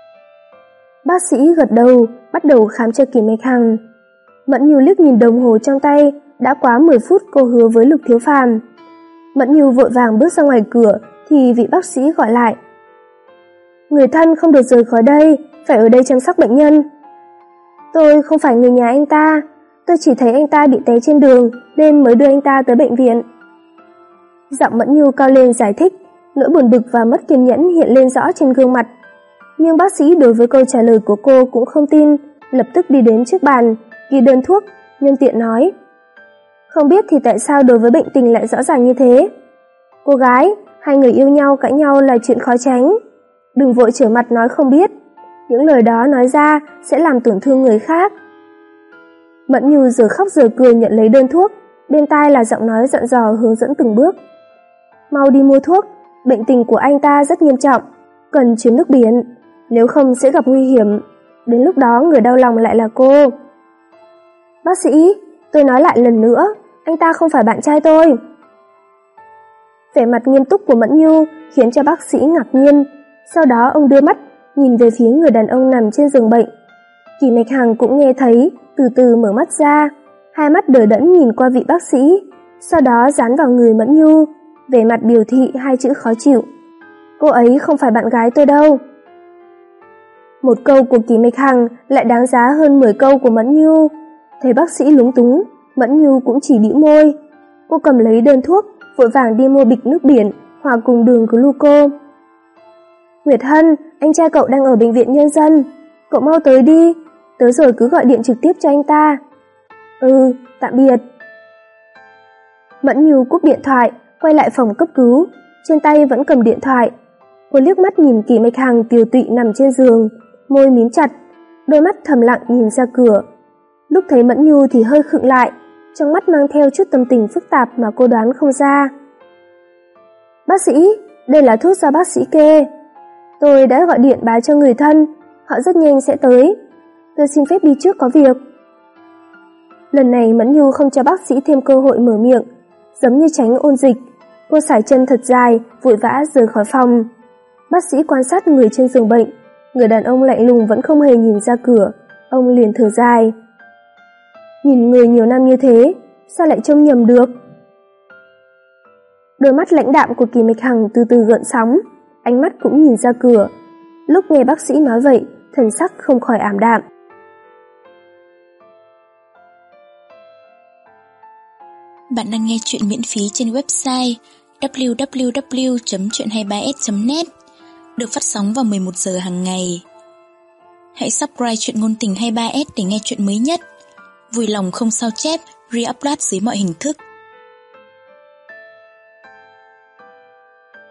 Bác sĩ gật đầu, bắt đầu khám cho Kỷ Mạch Hằng. Mẫn Nhu liếc nhìn đồng hồ trong tay, đã quá mười phút cô hứa với Lục Thiếu Phàm. Mẫn Nhu vội vàng bước ra ngoài cửa thì vị bác sĩ gọi lại. Người thân không được rời khỏi đây, phải ở đây chăm sóc bệnh nhân. Tôi không phải người nhà anh ta, tôi chỉ thấy anh ta bị té trên đường nên mới đưa anh ta tới bệnh viện. Giọng Mẫn Nhu cao lên giải thích, nỗi buồn bực và mất kiên nhẫn hiện lên rõ trên gương mặt. Nhưng bác sĩ đối với câu trả lời của cô cũng không tin, lập tức đi đến trước bàn, ghi đơn thuốc, nhân tiện nói. Không biết thì tại sao đối với bệnh tình lại rõ ràng như thế? Cô gái, hai người yêu nhau cãi nhau là chuyện khó tránh. Đừng vội trở mặt nói không biết. Những lời đó nói ra sẽ làm tổn thương người khác. Mẫn Nhu giờ khóc giờ cười nhận lấy đơn thuốc, bên tai là giọng nói dặn dò hướng dẫn từng bước. Mau đi mua thuốc, bệnh tình của anh ta rất nghiêm trọng, cần chuyển nước biển, nếu không sẽ gặp nguy hiểm. Đến lúc đó người đau lòng lại là cô. Bác sĩ, tôi nói lại lần nữa, anh ta không phải bạn trai tôi. Vẻ mặt nghiêm túc của Mẫn Nhu khiến cho bác sĩ ngạc nhiên, sau đó ông đưa mắt nhìn về phía người đàn ông nằm trên giường bệnh. Kỷ Mạch Hằng cũng nghe thấy, từ từ mở mắt ra, hai mắt đờ đẫn nhìn qua vị bác sĩ, sau đó dán vào người Mẫn Nhu, vẻ mặt biểu thị hai chữ khó chịu. Cô ấy không phải bạn gái tôi đâu. Một câu của Kỷ Mạch Hằng lại đáng giá hơn mười câu của Mẫn Nhu. Thấy bác sĩ lúng túng, Mẫn Nhu cũng chỉ bĩu môi. Cô cầm lấy đơn thuốc, vội vàng đi mua bịch nước biển hòa cùng đường gluco. Nguyệt Hân, anh trai cậu đang ở bệnh viện nhân dân, cậu mau tới đi, tới rồi cứ gọi điện trực tiếp cho anh ta. Ừ, tạm biệt. Mẫn Nhu cúp điện thoại, quay lại phòng cấp cứu, trên tay vẫn cầm điện thoại. Cô liếc mắt nhìn Kỷ Mạch Hằng tiều tụy nằm trên giường, môi mím chặt, đôi mắt thầm lặng nhìn ra cửa. Lúc thấy Mẫn Nhu thì hơi khựng lại, trong mắt mang theo chút tâm tình phức tạp mà cô đoán không ra. Bác sĩ, đây là thuốc do bác sĩ kê. Tôi đã gọi điện báo cho người thân, họ rất nhanh sẽ tới. Tôi xin phép đi trước có việc. Lần này Mẫn Nhu không cho bác sĩ thêm cơ hội mở miệng, giống như tránh ôn dịch. Cô sải chân thật dài, vội vã rời khỏi phòng. Bác sĩ quan sát người trên giường bệnh, người đàn ông lạnh lùng vẫn không hề nhìn ra cửa, ông liền thở dài. Nhìn người nhiều năm như thế, sao lại trông nhầm được? Đôi mắt lãnh đạm của Kỷ Mạch Hằng từ từ gợn sóng, ánh mắt cũng nhìn ra cửa. Lúc nghe bác sĩ nói vậy, thần sắc không khỏi ảm đạm. Bạn đang nghe chuyện miễn phí trên website w w w chấm chuyện hai ba s chấm net, được phát sóng vào mười một giờ hàng ngày. Hãy subscribe chuyện ngôn tình hai ba s để nghe chuyện mới nhất. Vui lòng không sao chép, re-upload dưới mọi hình thức.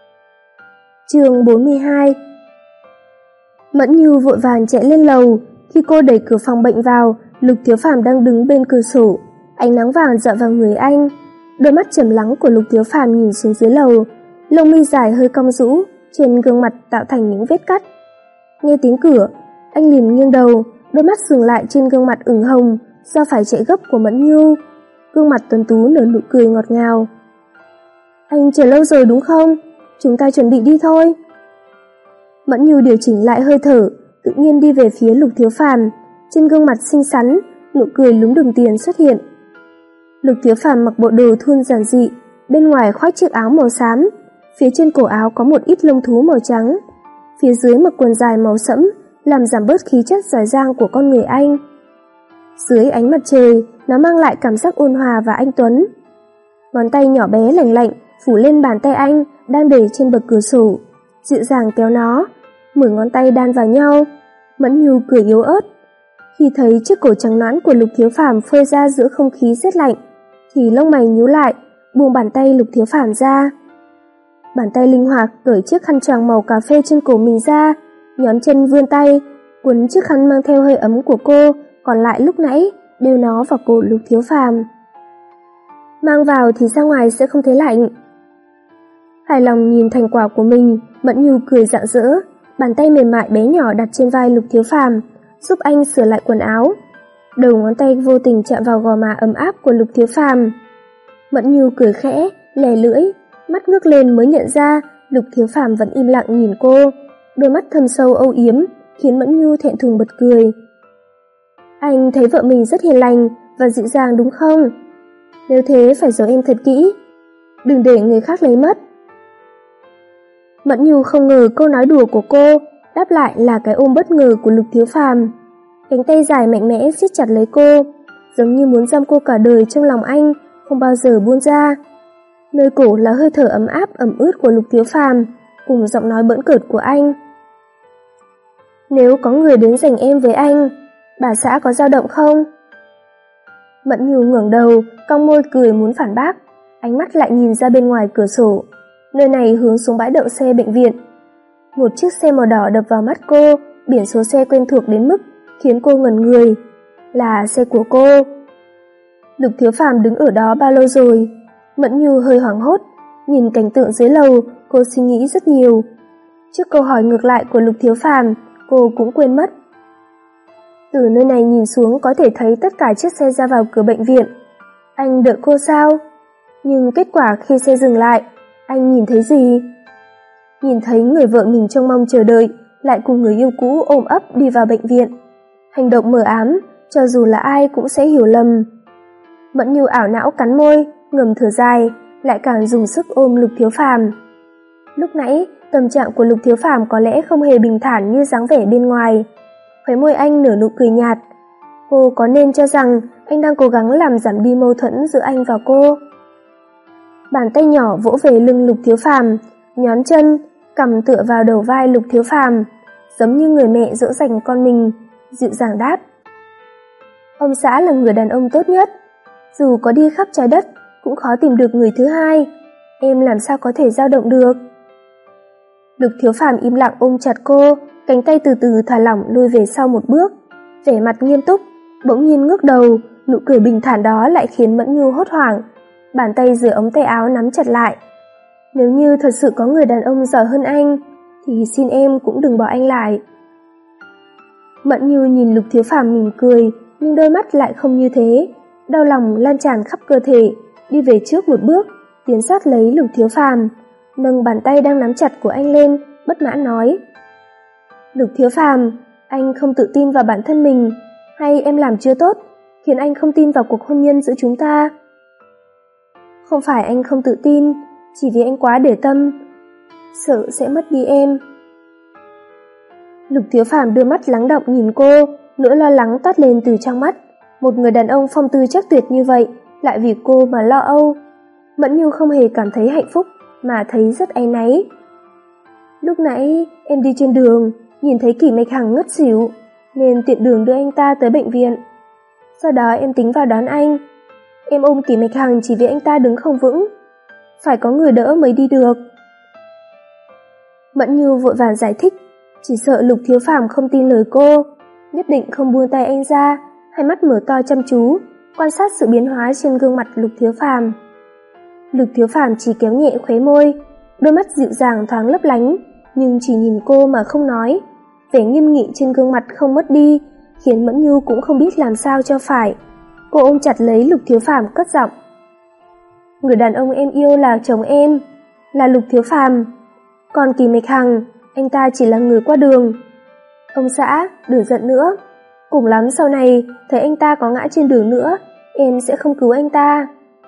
Chương bốn mươi hai. Mẫn Nhu vội vàng chạy lên lầu, Khi cô đẩy cửa phòng bệnh vào, Lục Thiếu Phàm đang đứng bên cửa sổ, ánh nắng vàng dọi vào người anh. Đôi mắt trầm lắng của Lục Thiếu Phàm nhìn xuống dưới lầu, lông mi dài hơi cong rũ, trên gương mặt tạo thành những vết cắt. Nghe tiếng cửa, anh liền nghiêng đầu, đôi mắt dừng lại trên gương mặt ửng hồng do phải chạy gấp của Mẫn Nhu. Gương mặt tuấn tú nở nụ cười ngọt ngào. Anh chờ lâu rồi đúng không? Chúng ta chuẩn bị đi thôi. Mẫn Nhu điều chỉnh lại hơi thở, tự nhiên đi về phía Lục Thiếu Phàm. Trên gương mặt xinh xắn, nụ cười lúm đồng tiền xuất hiện. Lục Thiếu Phàm mặc bộ đồ thun giản dị, bên ngoài khoác chiếc áo màu xám, phía trên cổ áo có một ít lông thú màu trắng, phía dưới mặc quần dài màu sẫm, làm giảm bớt khí chất giỏi giang của con người anh. Dưới ánh mặt trời, nó mang lại cảm giác ôn hòa và anh tuấn. Ngón tay nhỏ bé lành lạnh phủ lên bàn tay anh đang để trên bậc cửa sổ, dịu dàng kéo nó, mười ngón tay đan vào nhau. Mẫn Nhu cười yếu ớt. Khi thấy chiếc cổ trắng nõn của Lục Thiếu Phàm phơi ra giữa không khí rét lạnh, thì lông mày nhíu lại, buông bàn tay Lục Thiếu Phàm ra. Bàn tay linh hoạt cởi chiếc khăn choàng màu cà phê trên cổ mình ra, nhón chân vươn tay, cuốn chiếc khăn mang theo hơi ấm của cô, còn lại lúc nãy đeo nó vào cổ Lục Thiếu Phàm. Mang vào thì ra ngoài sẽ không thấy lạnh. Hài lòng nhìn thành quả của mình, Mẫn Nhu cười rạng rỡ, bàn tay mềm mại bé nhỏ đặt trên vai Lục Thiếu Phàm, giúp anh sửa lại quần áo. Đầu ngón tay vô tình chạm vào gò má ấm áp của Lục Thiếu Phàm. Mẫn Nhu cười khẽ, lè lưỡi, mắt ngước lên mới nhận ra Lục Thiếu Phàm vẫn im lặng nhìn cô, đôi mắt thâm sâu âu yếm, khiến Mẫn Nhu thẹn thùng bật cười. Anh thấy vợ mình rất hiền lành và dịu dàng đúng không? Nếu thế phải giấu em thật kỹ, đừng để người khác lấy mất. Mẫn Nhu không ngờ câu nói đùa của cô đáp lại là cái ôm bất ngờ của Lục Thiếu Phàm. Cánh tay dài mạnh mẽ siết chặt lấy cô, giống như muốn giam cô cả đời trong lòng anh, không bao giờ buông ra. Nơi cổ là hơi thở ấm áp ẩm ướt của Lục Thiếu Phàm, cùng giọng nói bỡn cợt của anh. Nếu có người đến giành em với anh, bà xã có dao động không? Mẫn Nhu ngẩng đầu, cong môi cười muốn phản bác, ánh mắt lại nhìn ra bên ngoài cửa sổ. Nơi này hướng xuống bãi đậu xe bệnh viện. Một chiếc xe màu đỏ đập vào mắt cô, biển số xe quen thuộc đến mức khiến cô ngẩn người. Là xe của cô. Lục Thiếu Phàm đứng ở đó bao lâu rồi? Mẫn Nhu hơi hoảng hốt, nhìn cảnh tượng dưới lầu, cô suy nghĩ rất nhiều. Trước câu hỏi ngược lại của Lục Thiếu Phàm, cô cũng quên mất. Từ nơi này nhìn xuống có thể thấy tất cả chiếc xe ra vào cửa bệnh viện. Anh đợi cô sao? Nhưng kết quả khi xe dừng lại, anh nhìn thấy gì? Nhìn thấy người vợ mình trông mong chờ đợi, lại cùng người yêu cũ ôm ấp đi vào bệnh viện. Hành động mờ ám, cho dù là ai cũng sẽ hiểu lầm. Mẫn Nhu ảo não cắn môi, ngầm thở dài, lại càng dùng sức ôm Lục Thiếu Phàm. Lúc nãy, tâm trạng của Lục Thiếu Phàm có lẽ không hề bình thản như dáng vẻ bên ngoài. Khóe môi anh nở nụ cười nhạt. Cô có nên cho rằng anh đang cố gắng làm giảm đi mâu thuẫn giữa anh và cô? Bàn tay nhỏ vỗ về lưng Lục Thiếu Phàm, nhón chân, cằm tựa vào đầu vai Lục Thiếu Phàm, giống như người mẹ dỗ dành con mình, dịu dàng đáp. Ông xã là người đàn ông tốt nhất, dù có đi khắp trái đất cũng khó tìm được người thứ hai, em làm sao có thể dao động được? Lục Thiếu Phàm im lặng ôm chặt cô, cánh tay từ từ thả lỏng lùi về sau một bước, vẻ mặt nghiêm túc, bỗng nhiên ngước đầu, nụ cười bình thản đó lại khiến Mẫn Nhu hốt hoảng, bàn tay dưới ống tay áo nắm chặt lại. Nếu như thật sự có người đàn ông giỏi hơn anh, thì xin em cũng đừng bỏ anh lại. Mẫn Nhu nhìn Lục Thiếu Phàm mỉm cười, nhưng đôi mắt lại không như thế, đau lòng lan tràn khắp cơ thể, đi về trước một bước, tiến sát lấy Lục Thiếu Phàm, nâng bàn tay đang nắm chặt của anh lên, bất mãn nói. Lục Thiếu Phàm, anh không tự tin vào bản thân mình, hay em làm chưa tốt, khiến anh không tin vào cuộc hôn nhân giữa chúng ta? Không phải anh không tự tin, chỉ vì anh quá để tâm, sợ sẽ mất đi em. Lục Thiếu Phàm đưa mắt lắng đọng nhìn cô, nỗi lo lắng toát lên từ trong mắt. Một người đàn ông phong tư chắc tuyệt như vậy, lại vì cô mà lo âu. Mẫn Nhu không hề cảm thấy hạnh phúc, mà thấy rất áy náy. Lúc nãy em đi trên đường, nhìn thấy Kỷ Mạch Hằng ngất xỉu, nên tiện đường đưa anh ta tới bệnh viện. Sau đó em tính vào đón anh. Em ôm Kỷ Mạch Hằng chỉ vì anh ta đứng không vững, phải có người đỡ mới đi được. Mẫn Nhu vội vàng giải thích, chỉ sợ Lục Thiếu Phàm không tin lời cô. nhất định không buông tay anh ra, hai mắt mở to chăm chú, quan sát sự biến hóa trên gương mặt Lục Thiếu Phàm. Lục Thiếu Phàm chỉ kéo nhẹ khóe môi, đôi mắt dịu dàng thoáng lấp lánh, nhưng chỉ nhìn cô mà không nói. Vẻ nghiêm nghị trên gương mặt không mất đi, khiến Mẫn Nhu cũng không biết làm sao cho phải. Cô ôm chặt lấy Lục Thiếu Phàm cất giọng. Người đàn ông em yêu là chồng em, là Lục Thiếu Phàm. Còn Kỳ Mạch Hằng, anh ta chỉ là người qua đường. Ông xã, đừng giận nữa. Cùng lắm sau này, thấy anh ta có ngã trên đường nữa, em sẽ không cứu anh ta.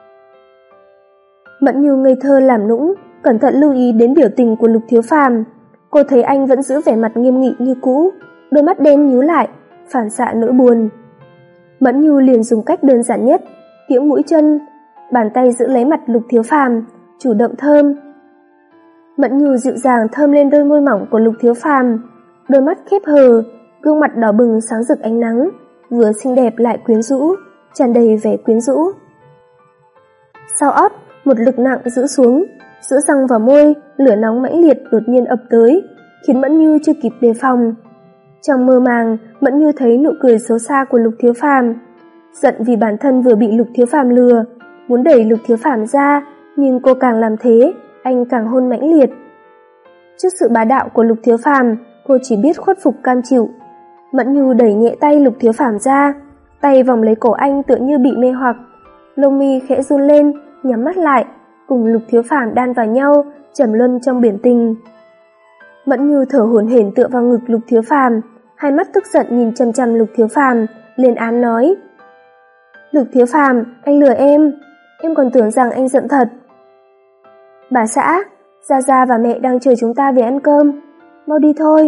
Mẫn Nhu ngây thơ làm nũng, cẩn thận lưu ý đến biểu tình của Lục Thiếu Phàm. Cô thấy anh vẫn giữ vẻ mặt nghiêm nghị như cũ, đôi mắt đen nhíu lại, phản xạ nỗi buồn. Mẫn Nhu liền dùng cách đơn giản nhất, kiễng mũi chân, bàn tay giữ lấy mặt Lục Thiếu Phàm, chủ động thơm. Mẫn Nhu dịu dàng thơm lên đôi môi mỏng của Lục Thiếu Phàm, đôi mắt khép hờ, gương mặt đỏ bừng sáng rực ánh nắng, vừa xinh đẹp lại quyến rũ, tràn đầy vẻ quyến rũ. Sau ót, một lực nặng giữ xuống, giữa răng và môi, lửa nóng mãnh liệt đột nhiên ập tới, khiến Mẫn Nhu chưa kịp đề phòng. Trong mơ màng, Mẫn Nhu thấy nụ cười xấu xa của Lục Thiếu Phàm, giận vì bản thân vừa bị Lục Thiếu Phàm lừa, muốn đẩy Lục Thiếu Phàm ra, nhưng cô càng làm thế, anh càng hôn mãnh liệt. Trước sự bá đạo của Lục Thiếu Phàm, cô chỉ biết khuất phục cam chịu. Mẫn Nhu đẩy nhẹ tay Lục Thiếu Phàm ra, tay vòng lấy cổ anh tựa như bị mê hoặc, lông mi khẽ run lên, nhắm mắt lại, cùng Lục Thiếu Phàm đan vào nhau, trầm luân trong biển tình. Mẫn Nhu thở hổn hển tựa vào ngực Lục Thiếu Phàm, hai mắt tức giận nhìn chằm chằm Lục Thiếu Phàm, lên án nói: Lục Thiếu Phàm, anh lừa em, em còn tưởng rằng anh giận thật. Bà xã, Gia Gia và mẹ đang chờ chúng ta về ăn cơm, mau đi thôi.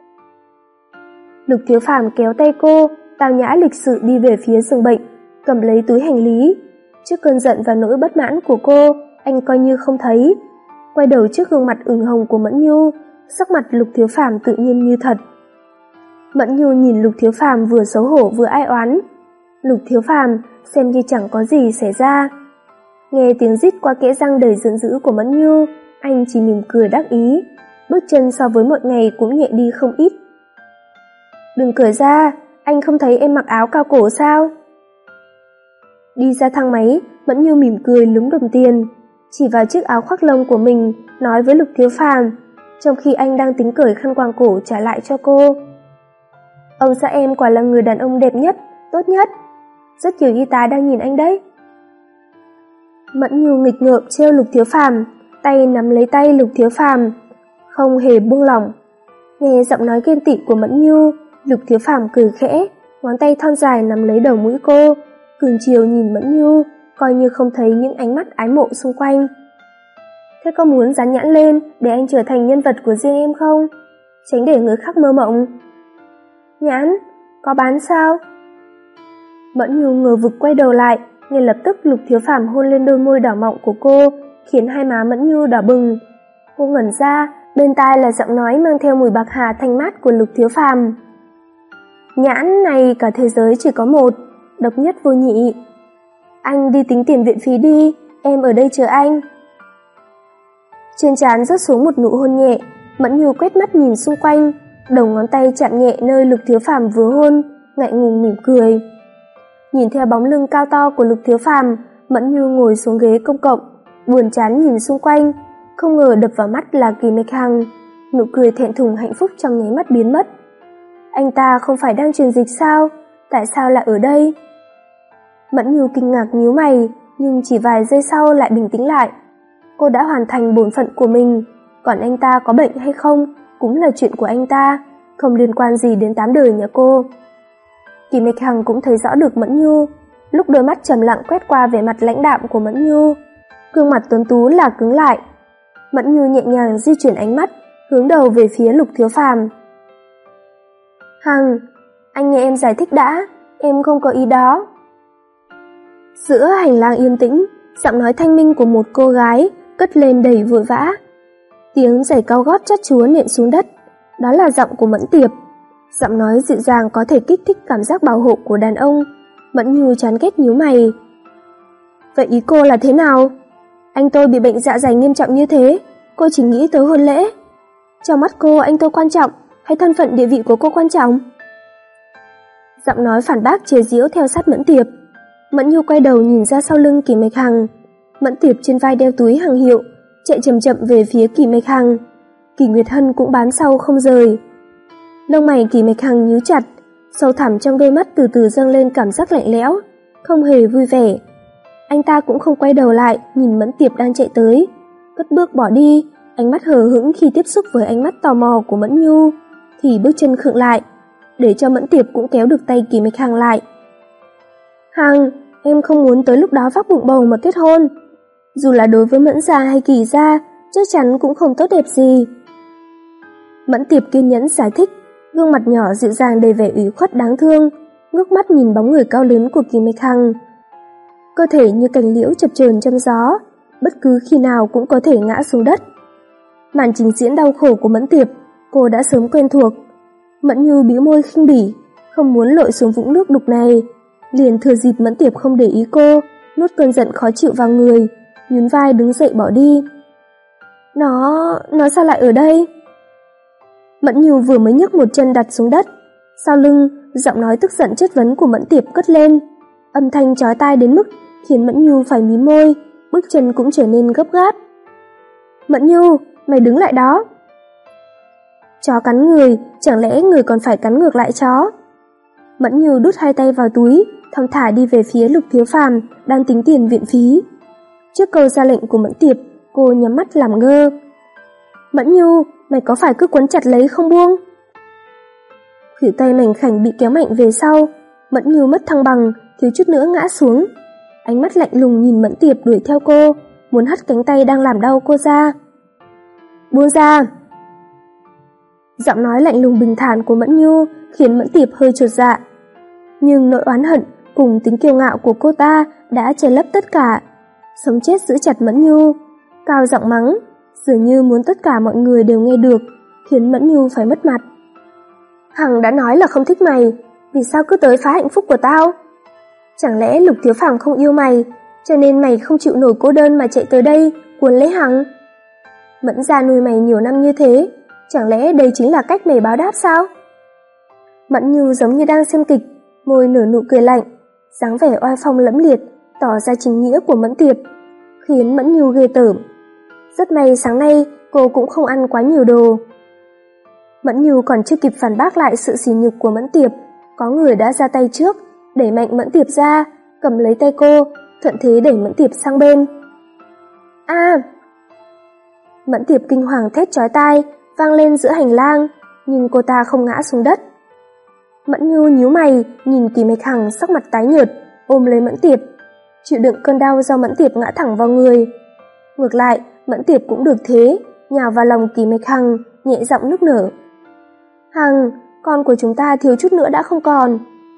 Lục Thiếu Phàm kéo tay cô, tao nhã lịch sự đi về phía giường bệnh, cầm lấy túi hành lý. Trước cơn giận và nỗi bất mãn của cô, anh coi như không thấy. Quay đầu trước gương mặt ửng hồng của Mẫn Nhu, sắc mặt Lục Thiếu Phàm tự nhiên như thật. Mẫn Nhu nhìn Lục Thiếu Phàm vừa xấu hổ vừa ai oán. Lục Thiếu Phàm xem như chẳng có gì xảy ra. Nghe tiếng rít qua kẽ răng đầy giận dữ của Mẫn Nhu, anh chỉ mỉm cười đắc ý, bước chân so với mọi ngày cũng nhẹ đi không ít. Đừng cười ra, anh không thấy em mặc áo cao cổ sao? Đi ra thang máy, Mẫn Nhu mỉm cười lúm đồng tiền, chỉ vào chiếc áo khoác lông của mình, nói với Lục Thiếu Phàm, trong khi anh đang tính cởi khăn quàng cổ trả lại cho cô. Ông xã em quả là người đàn ông đẹp nhất, tốt nhất. Rất nhiều y tá đang nhìn anh đấy. Mẫn Nhu nghịch ngợm trêu Lục Thiếu Phàm, tay nắm lấy tay Lục Thiếu Phàm, không hề buông lỏng. Nghe giọng nói ghen tị của Mẫn Nhu, Lục Thiếu Phàm cười khẽ, ngón tay thon dài nắm lấy đầu mũi cô, cưng chiều nhìn Mẫn Nhu, coi như không thấy những ánh mắt ái mộ xung quanh. Thế có muốn dán nhãn lên để anh trở thành nhân vật của riêng em không? Tránh để người khác mơ mộng. Nhãn? Có bán sao? Mẫn Nhu ngờ vực quay đầu lại, ngay lập tức Lục Thiếu Phàm hôn lên đôi môi đỏ mọng của cô, khiến hai má Mẫn Nhu đỏ bừng. Cô ngẩn ra, bên tai là giọng nói mang theo mùi bạc hà thanh mát của Lục Thiếu Phàm. Nhãn này cả thế giới chỉ có một, độc nhất vô nhị. Anh đi tính tiền viện phí đi, em ở đây chờ anh. Trên trán rớt xuống một nụ hôn nhẹ, Mẫn Nhu quét mắt nhìn xung quanh, đầu ngón tay chạm nhẹ nơi Lục Thiếu Phàm vừa hôn, ngại ngùng mỉm cười. Nhìn theo bóng lưng cao to của Lục Thiếu Phàm, Mẫn Nhu ngồi xuống ghế công cộng, buồn chán nhìn xung quanh, không ngờ đập vào mắt là Kỳ Mạch Hằng, nụ cười thẹn thùng hạnh phúc trong nháy mắt biến mất. Anh ta không phải đang truyền dịch sao? Tại sao lại ở đây? Mẫn Nhu kinh ngạc nhíu mày, nhưng chỉ vài giây sau lại bình tĩnh lại. Cô đã hoàn thành bổn phận của mình, còn anh ta có bệnh hay không cũng là chuyện của anh ta, không liên quan gì đến tám đời nhà cô. Kỳ Mạch Hằng cũng thấy rõ được Mẫn Nhu, lúc đôi mắt trầm lặng quét qua vẻ mặt lãnh đạm của Mẫn Nhu, gương mặt tuấn tú là cứng lại. Mẫn Nhu nhẹ nhàng di chuyển ánh mắt, hướng đầu về phía Lục Thiếu Phàm. Hằng, anh nghe em giải thích đã, em không có ý đó. Giữa hành lang yên tĩnh, giọng nói thanh minh của một cô gái cất lên đầy vội vã. Tiếng giày cao gót chát chúa nện xuống đất, đó là giọng của Mẫn Tiệp. Giọng nói dịu dàng có thể kích thích cảm giác bảo hộ của đàn ông. Mẫn Nhu chán ghét nhíu mày. Vậy ý cô là thế nào? Anh tôi bị bệnh dạ dày nghiêm trọng như thế, cô chỉ nghĩ tới hôn lễ. Trong mắt cô anh tôi quan trọng hay thân phận địa vị của cô quan trọng? Giọng nói phản bác chế giễu theo sát Mẫn Tiệp. Mẫn Nhu quay đầu nhìn ra sau lưng Kỳ Mạch Hằng. Mẫn Tiệp trên vai đeo túi hàng hiệu, chạy chậm chậm về phía Kỳ Mạch Hằng. Kỳ Nguyệt Hân cũng bám sau không rời. Lông mày Kỳ Mạch Hằng nhíu chặt, sâu thẳm trong đôi mắt từ từ dâng lên cảm giác lạnh lẽo, không hề vui vẻ. Anh ta cũng không quay đầu lại nhìn Mẫn Tiệp đang chạy tới, cất bước bỏ đi, ánh mắt hờ hững khi tiếp xúc với ánh mắt tò mò của Mẫn Nhu, thì bước chân khựng lại, để cho Mẫn Tiệp cũng kéo được tay Kỳ Mạch Hằng lại. Hằng, em không muốn tới lúc đó vác bụng bầu mà kết hôn. Dù là đối với Mẫn gia hay Kỳ gia, chắc chắn cũng không tốt đẹp gì. Mẫn Tiệp kiên nhẫn giải thích, gương mặt nhỏ dịu dàng đầy vẻ ủy khuất đáng thương, ngước mắt nhìn bóng người cao lớn của Kỳ Mạch Hằng. Cơ thể như cành liễu chập chờn trong gió, bất cứ khi nào cũng có thể ngã xuống đất. Màn trình diễn đau khổ của Mẫn Tiệp, cô đã sớm quen thuộc. Mẫn Nhu bĩu môi khinh bỉ, không muốn lội xuống vũng nước đục này, liền thừa dịp Mẫn Tiệp không để ý cô, nuốt cơn giận khó chịu vào người, nhún vai đứng dậy bỏ đi. Nó, nó sao lại ở đây? Mẫn Nhu vừa mới nhấc một chân đặt xuống đất, sau lưng, giọng nói tức giận chất vấn của Mẫn Tiệp cất lên, âm thanh chói tai đến mức khiến Mẫn Nhu phải mím môi, bước chân cũng trở nên gấp gáp. Mẫn Nhu, mày đứng lại đó. Chó cắn người, chẳng lẽ người còn phải cắn ngược lại chó? Mẫn Nhu đút hai tay vào túi, thong thả đi về phía Lục Thiếu Phàm đang tính tiền viện phí. Trước câu ra lệnh của Mẫn Tiệp, cô nhắm mắt làm ngơ. Mẫn Nhu, mày có phải cứ quấn chặt lấy không buông? Khuỷu tay mảnh khảnh bị kéo mạnh về sau, Mẫn Nhu mất thăng bằng, thiếu chút nữa ngã xuống. Ánh mắt lạnh lùng nhìn Mẫn Tiệp đuổi theo cô, muốn hất cánh tay đang làm đau cô ra. Buông ra! Giọng nói lạnh lùng bình thản của Mẫn Nhu khiến Mẫn Tiệp hơi chột dạ. Nhưng nỗi oán hận cùng tính kiêu ngạo của cô ta đã che lấp tất cả. Sống chết giữ chặt Mẫn Nhu, cao giọng mắng, dường như muốn tất cả mọi người đều nghe được, khiến Mẫn Nhu phải mất mặt. Hằng đã nói là không thích mày, vì sao cứ tới phá hạnh phúc của tao? Chẳng lẽ Lục Thiếu Phàm không yêu mày, cho nên mày không chịu nổi cô đơn mà chạy tới đây cuốn lấy Hằng? Mẫn gia nuôi mày nhiều năm như thế, chẳng lẽ đây chính là cách mày báo đáp sao? Mẫn Nhu giống như đang xem kịch, môi nở nụ cười lạnh, dáng vẻ oai phong lẫm liệt, tỏ ra chính nghĩa của Mẫn Tiệp, khiến Mẫn Nhu ghê tởm. Rất may sáng nay cô cũng không ăn quá nhiều đồ. Mẫn Nhu còn chưa kịp phản bác lại sự sỉ nhục của Mẫn Tiệp, có người đã ra tay trước, đẩy mạnh Mẫn Tiệp ra, cầm lấy tay cô, thuận thế đẩy Mẫn Tiệp sang bên. A! À! Mẫn Tiệp kinh hoàng thét chói tai, vang lên giữa hành lang, nhưng cô ta không ngã xuống đất. Mẫn Nhu nhíu mày, nhìn Kỳ Mạch Hằng sắc mặt tái nhợt, ôm lấy Mẫn Tiệp, chịu đựng cơn đau do Mẫn Tiệp ngã thẳng vào người. Ngược lại, Mẫn Tiệp cũng được thế, nhào vào lòng Kỳ Mạch Hằng, nhẹ giọng nức nở. Hằng, con của chúng ta thiếu chút nữa đã không còn.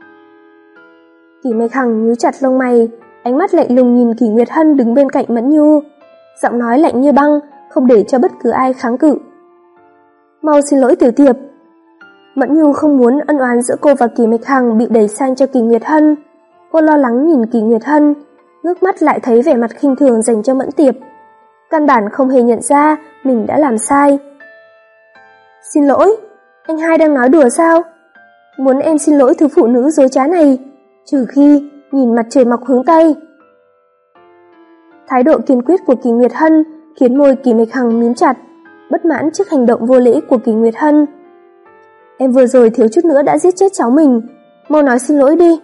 Kỳ Mạch Hằng nhíu chặt lông mày, ánh mắt lạnh lùng nhìn Kỳ Nguyệt Hân đứng bên cạnh Mẫn Nhu, giọng nói lạnh như băng, không để cho bất cứ ai kháng cự. Mau xin lỗi Tiểu Tiệp. Mẫn Nhu không muốn ân oán giữa cô và Kỳ Mạch Hằng bị đẩy sang cho Kỳ Nguyệt Hân. Cô lo lắng nhìn Kỳ Nguyệt Hân, ngước mắt lại thấy vẻ mặt khinh thường dành cho Mẫn Tiệp. Căn bản không hề nhận ra mình đã làm sai. Xin lỗi, anh hai đang nói đùa sao? Muốn em xin lỗi thứ phụ nữ dối trá này, trừ khi nhìn mặt trời mọc hướng Tây. Thái độ kiên quyết của Kỳ Nguyệt Hân khiến môi Kỳ Mạch Hằng mím chặt, bất mãn trước hành động vô lễ của Kỳ Nguyệt Hân. Em vừa rồi thiếu chút nữa đã giết chết cháu mình, mau nói xin lỗi đi.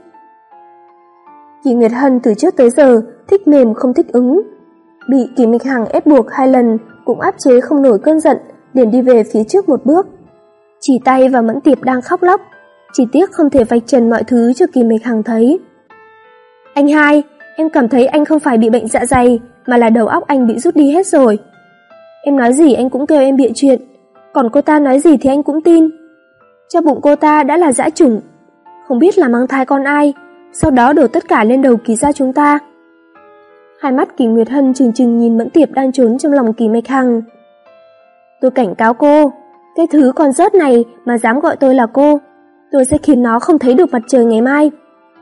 Kỳ Nguyệt Hân từ trước tới giờ thích mềm không thích ứng, bị Kỳ Mạch Hằng ép buộc hai lần cũng áp chế không nổi cơn giận, liền đi về phía trước một bước, chỉ tay vào Mẫn Tiệp đang khóc lóc, chỉ tiếc không thể vạch trần mọi thứ cho Kỳ Mạch Hằng thấy. Anh hai, em cảm thấy anh không phải bị bệnh dạ dày, mà là đầu óc anh bị rút đi hết rồi. Em nói gì anh cũng kêu em bịa chuyện, còn cô ta nói gì thì anh cũng tin. Cho bụng cô ta đã là dã chủng, không biết là mang thai con ai, sau đó đổ tất cả lên đầu Kỳ gia chúng ta. Hai mắt Kỳ Nguyệt Hân trừng trừng nhìn Mẫn Tiệp đang trốn trong lòng Kỳ Mạch Hằng. Tôi cảnh cáo cô, cái thứ con rớt này mà dám gọi tôi là cô, tôi sẽ khiến nó không thấy được mặt trời ngày mai.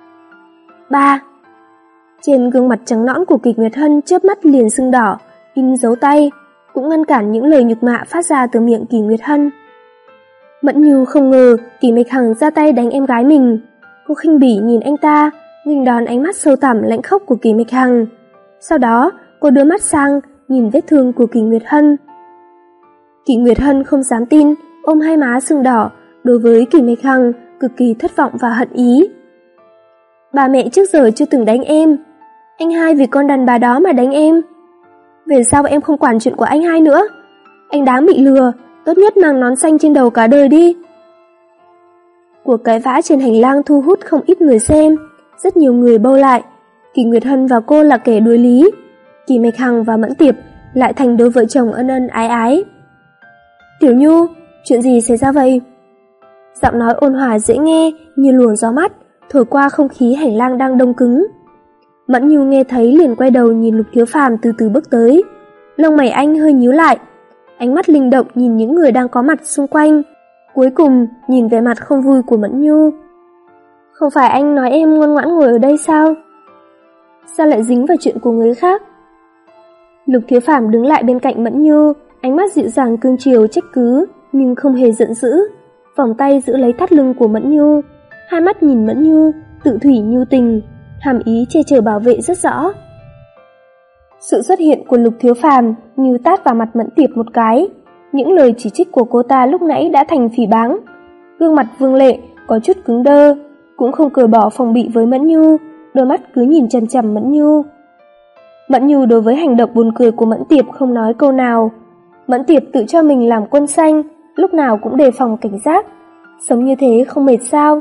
Ba. Trên gương mặt trắng nõn của Kỳ Nguyệt Hân chớp mắt liền sưng đỏ, in dấu tay, cũng ngăn cản những lời nhục mạ phát ra từ miệng Kỳ Nguyệt Hân. Mẫn Nhu không ngờ Kỳ Mạch Hằng ra tay đánh em gái mình, Cô khinh bỉ nhìn anh ta, nghênh đón ánh mắt sâu thẳm lãnh khốc của Kỳ Mạch Hằng. Sau đó, cô đưa mắt sang, nhìn vết thương của Kỳ Nguyệt Hân. Kỳ Nguyệt Hân không dám tin, ôm hai má sưng đỏ, đối với Kỳ Mạch Hằng cực kỳ thất vọng và hận ý. Bà mẹ trước giờ chưa từng đánh em, anh hai vì con đàn bà đó mà đánh em. Về sau em không quản chuyện của anh hai nữa. Anh đáng bị lừa, tốt nhất mang nón xanh trên đầu cả đời đi. Cuộc cãi vã trên hành lang thu hút không ít người xem, rất nhiều người bâu lại. Kỳ Nguyệt Hân và cô là kẻ đối lý, Kỳ Mạch Hằng và Mẫn Tiệp lại thành đôi vợ chồng ân ân ái ái. Tiểu Nhu, chuyện gì xảy ra vậy? Giọng nói ôn hòa dễ nghe như luồng gió mát thổi qua không khí hành lang đang đông cứng. Mẫn Nhu nghe thấy liền quay đầu nhìn Lục Thiếu Phàm từ từ bước tới. Lông mày anh hơi nhíu lại, ánh mắt linh động nhìn những người đang có mặt xung quanh, cuối cùng nhìn về mặt không vui của Mẫn Nhu. Không phải anh nói em ngoan ngoãn ngồi ở đây sao? Sao lại dính vào chuyện của người khác? Lục Thiếu Phàm đứng lại bên cạnh Mẫn Nhu, ánh mắt dịu dàng cương chiều trách cứ nhưng không hề giận dữ, vòng tay giữ lấy thắt lưng của Mẫn Nhu, hai mắt nhìn Mẫn Nhu, tự thủy nhu tình, hàm ý che chở bảo vệ rất rõ. Sự xuất hiện của Lục Thiếu Phàm như tát vào mặt Mẫn Tiệp một cái, những lời chỉ trích của cô ta lúc nãy đã thành phỉ báng. Gương mặt Vương Lệ có chút cứng đơ, cũng không cởi bỏ phòng bị với Mẫn Nhu, đôi mắt cứ nhìn chằm chằm Mẫn Nhu. Mẫn Nhu đối với hành động buồn cười của Mẫn Tiệp không nói câu nào. Mẫn Tiệp tự cho mình làm quân xanh, lúc nào cũng đề phòng cảnh giác, sống như thế không mệt sao?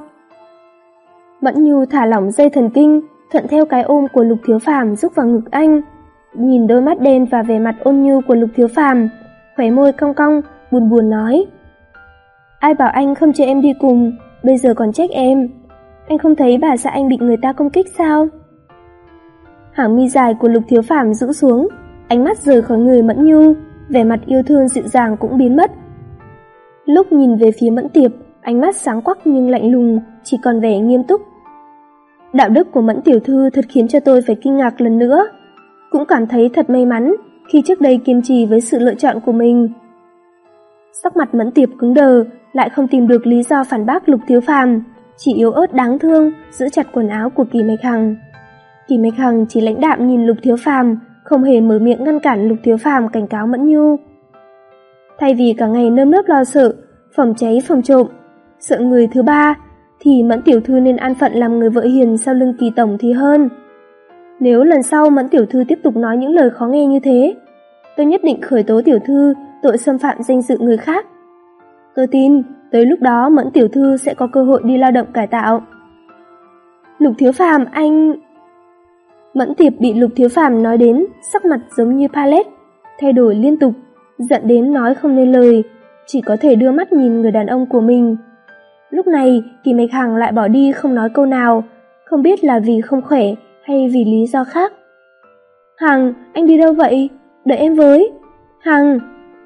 Mẫn Nhu thả lỏng dây thần kinh, thuận theo cái ôm của Lục Thiếu Phàm rúc vào ngực anh, nhìn đôi mắt đen và vẻ mặt ôn nhu của Lục Thiếu Phàm, khóe môi cong cong, buồn buồn nói: Ai bảo anh không cho em đi cùng, bây giờ còn trách em. Anh không thấy bà xã anh bị người ta công kích sao? Hàng mi dài của Lục Thiếu Phàm rũ xuống, ánh mắt rời khỏi người Mẫn Nhu, vẻ mặt yêu thương dịu dàng cũng biến mất. Lúc nhìn về phía Mẫn Tiệp, ánh mắt sáng quắc nhưng lạnh lùng, chỉ còn vẻ nghiêm túc. Đạo đức của Mẫn tiểu thư thật khiến cho tôi phải kinh ngạc lần nữa, cũng cảm thấy thật may mắn khi trước đây kiên trì với sự lựa chọn của mình. Sắc mặt Mẫn Tiệp cứng đờ, lại không tìm được lý do phản bác Lục Thiếu Phàm, chỉ yếu ớt đáng thương giữ chặt quần áo của Kỳ Mạch Hằng. Kỳ Mạch Hằng chỉ lãnh đạm nhìn Lục Thiếu Phàm, không hề mở miệng ngăn cản Lục Thiếu Phàm cảnh cáo Mẫn Nhu. Thay vì cả ngày nơm nớp lo sợ, phòng cháy phòng trộm, sợ người thứ ba, thì Mẫn tiểu thư nên an phận làm người vợ hiền sau lưng Kỳ tổng thì hơn. Nếu lần sau Mẫn tiểu thư tiếp tục nói những lời khó nghe như thế, tôi nhất định khởi tố tiểu thư tội xâm phạm danh dự người khác. Tôi tin, tới lúc đó Mẫn tiểu thư sẽ có cơ hội đi lao động cải tạo. Lục Thiếu Phàm, anh... Mẫn Tiệp bị Lục Thiếu Phàm nói đến, sắc mặt giống như palette, thay đổi liên tục, giận đến nói không nên lời, chỉ có thể đưa mắt nhìn người đàn ông của mình. Lúc này, Kỳ Mạch Hằng lại bỏ đi không nói câu nào, không biết là vì không khỏe hay vì lý do khác. Hằng, anh đi đâu vậy? Đợi em với. Hằng.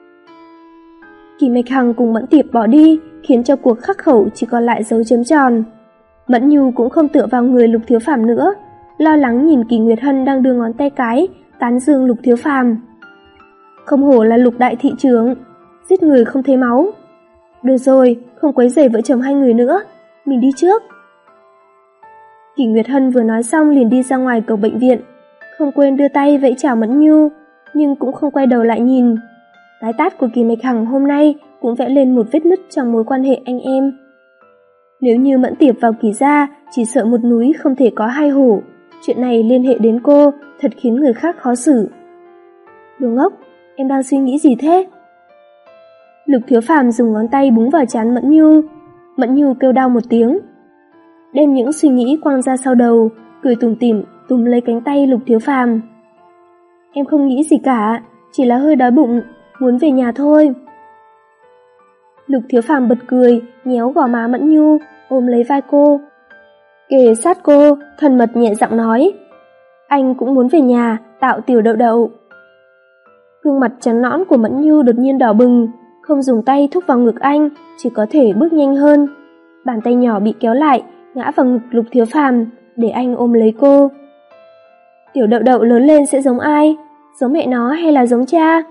Kỳ Mạch Hằng cùng Mẫn Tiệp bỏ đi, khiến cho cuộc khắc khẩu chỉ còn lại dấu chấm tròn. Mẫn Nhu cũng không tựa vào người Lục Thiếu Phàm nữa, lo lắng nhìn Kỳ Nguyệt Hân đang đưa ngón tay cái tán dương Lục Thiếu Phàm. Không hổ là Lục đại thị trưởng, giết người không thấy máu. Được rồi, không quấy rầy vợ chồng hai người nữa, mình đi trước. Kỳ Nguyệt Hân vừa nói xong liền đi ra ngoài cổng bệnh viện, không quên đưa tay vẫy chào Mẫn Nhu, nhưng cũng không quay đầu lại nhìn. Cái tát của Kỳ Mạch Hằng hôm nay cũng vẽ lên một vết nứt trong mối quan hệ anh em. Nếu như Mẫn Tiệp vào Kỳ gia, chỉ sợ một núi không thể có hai hổ. Chuyện này liên hệ đến cô, thật khiến người khác khó xử. Đồ ngốc, em đang suy nghĩ gì thế? Lục Thiếu Phàm dùng ngón tay búng vào trán Mẫn Nhu. Mẫn Nhu kêu đau một tiếng, đem những suy nghĩ quăng ra sau đầu, cười tủm tỉm túm lấy cánh tay Lục Thiếu Phàm. Em không nghĩ gì cả, chỉ là hơi đói bụng, muốn về nhà thôi. Lục Thiếu Phàm bật cười, nhéo gò má Mẫn Nhu, ôm lấy vai cô. Kề sát cô, thân mật nhẹ giọng nói, anh cũng muốn về nhà, tạo tiểu đậu đậu. Gương mặt trắng nõn của Mẫn Nhu đột nhiên đỏ bừng, không dùng tay thúc vào ngực anh, chỉ có thể bước nhanh hơn. Bàn tay nhỏ bị kéo lại, ngã vào ngực Lục Thiếu Phàm, để anh ôm lấy cô. Tiểu đậu đậu lớn lên sẽ giống ai? Giống mẹ nó hay là giống cha?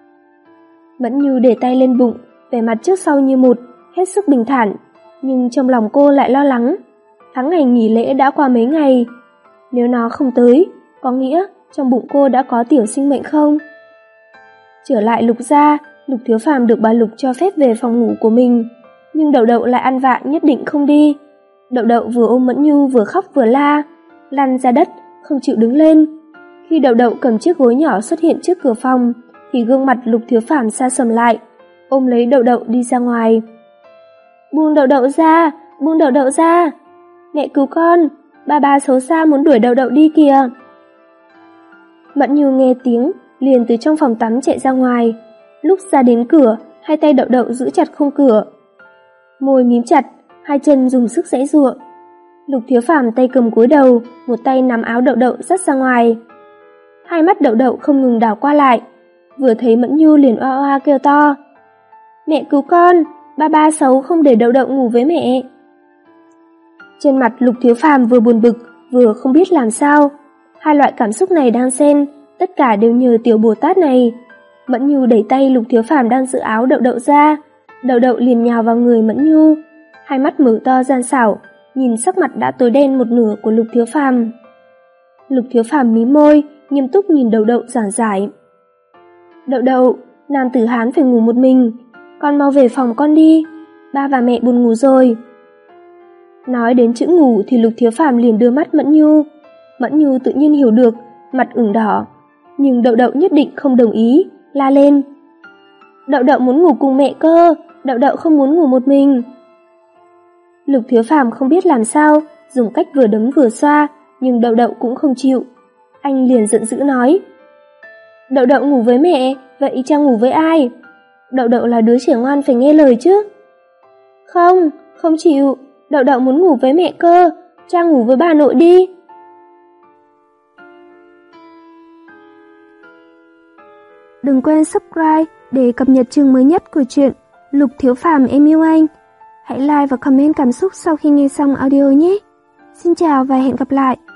Mẫn Nhu để tay lên bụng, vẻ mặt trước sau như một, hết sức bình thản, nhưng trong lòng cô lại lo lắng. tháng ngày nghỉ lễ đã qua mấy ngày. Nếu nó không tới, có nghĩa trong bụng cô đã có tiểu sinh mệnh không? Trở lại Lục gia, Lục Thiếu Phàm được bà Lục cho phép về phòng ngủ của mình, nhưng Đậu Đậu lại ăn vạ nhất định không đi. Đậu Đậu vừa ôm Mẫn Nhu vừa khóc vừa la, lăn ra đất, không chịu đứng lên. Khi Đậu Đậu cầm chiếc gối nhỏ xuất hiện trước cửa phòng, thì gương mặt Lục Thiếu Phàm sa sầm lại, ôm lấy Đậu Đậu đi ra ngoài. Buông Đậu Đậu ra, buông Đậu Đậu ra. Mẹ cứu con, ba ba xấu xa muốn đuổi Đậu Đậu đi kìa. Mẫn Nhu nghe tiếng, liền từ trong phòng tắm chạy ra ngoài. Lúc ra đến cửa, hai tay Đậu Đậu giữ chặt khung cửa. Môi mím chặt, hai chân dùng sức giãy giụa. Lục Thiếu Phàm tay cầm gối đầu, một tay nắm áo Đậu Đậu dắt ra ngoài. Hai mắt Đậu Đậu không ngừng đảo qua lại, vừa thấy Mẫn Nhu liền oa oa kêu to. Mẹ cứu con, ba ba xấu không để Đậu Đậu ngủ với mẹ. Trên mặt Lục Thiếu Phàm vừa buồn bực, vừa không biết làm sao. Hai loại cảm xúc này đang xen, tất cả đều nhờ tiểu Bồ Tát này. Mẫn Nhu đẩy tay Lục Thiếu Phàm đang giữ áo Đậu Đậu ra, Đậu Đậu liền nhào vào người Mẫn Nhu, hai mắt mở to gian xảo, nhìn sắc mặt đã tối đen một nửa của Lục Thiếu Phàm. Lục Thiếu Phàm mím môi, nghiêm túc nhìn Đậu Đậu giảng giải. Đậu Đậu, nam tử Hán phải ngủ một mình, con mau về phòng con đi, ba và mẹ buồn ngủ rồi. Nói đến chữ ngủ thì Lục Thiếu Phàm liền đưa mắt Mẫn Nhu. Mẫn Nhu tự nhiên hiểu được, mặt ửng đỏ, nhưng Đậu Đậu nhất định không đồng ý, la lên. Đậu Đậu muốn ngủ cùng mẹ cơ, Đậu Đậu không muốn ngủ một mình. Lục Thiếu Phàm không biết làm sao, dùng cách vừa đấm vừa xoa, nhưng Đậu Đậu cũng không chịu. Anh liền giận dữ nói. Đậu Đậu ngủ với mẹ, vậy cha ngủ với ai? Đậu Đậu là đứa trẻ ngoan phải nghe lời chứ. Không, không chịu, Đậu Đậu muốn ngủ với mẹ cơ, cha ngủ với bà nội đi. Đừng quên subscribe để cập nhật chương mới nhất của truyện Lục Thiếu Phàm Em Yêu Anh. Hãy like và comment cảm xúc sau khi nghe xong audio nhé. Xin chào và hẹn gặp lại.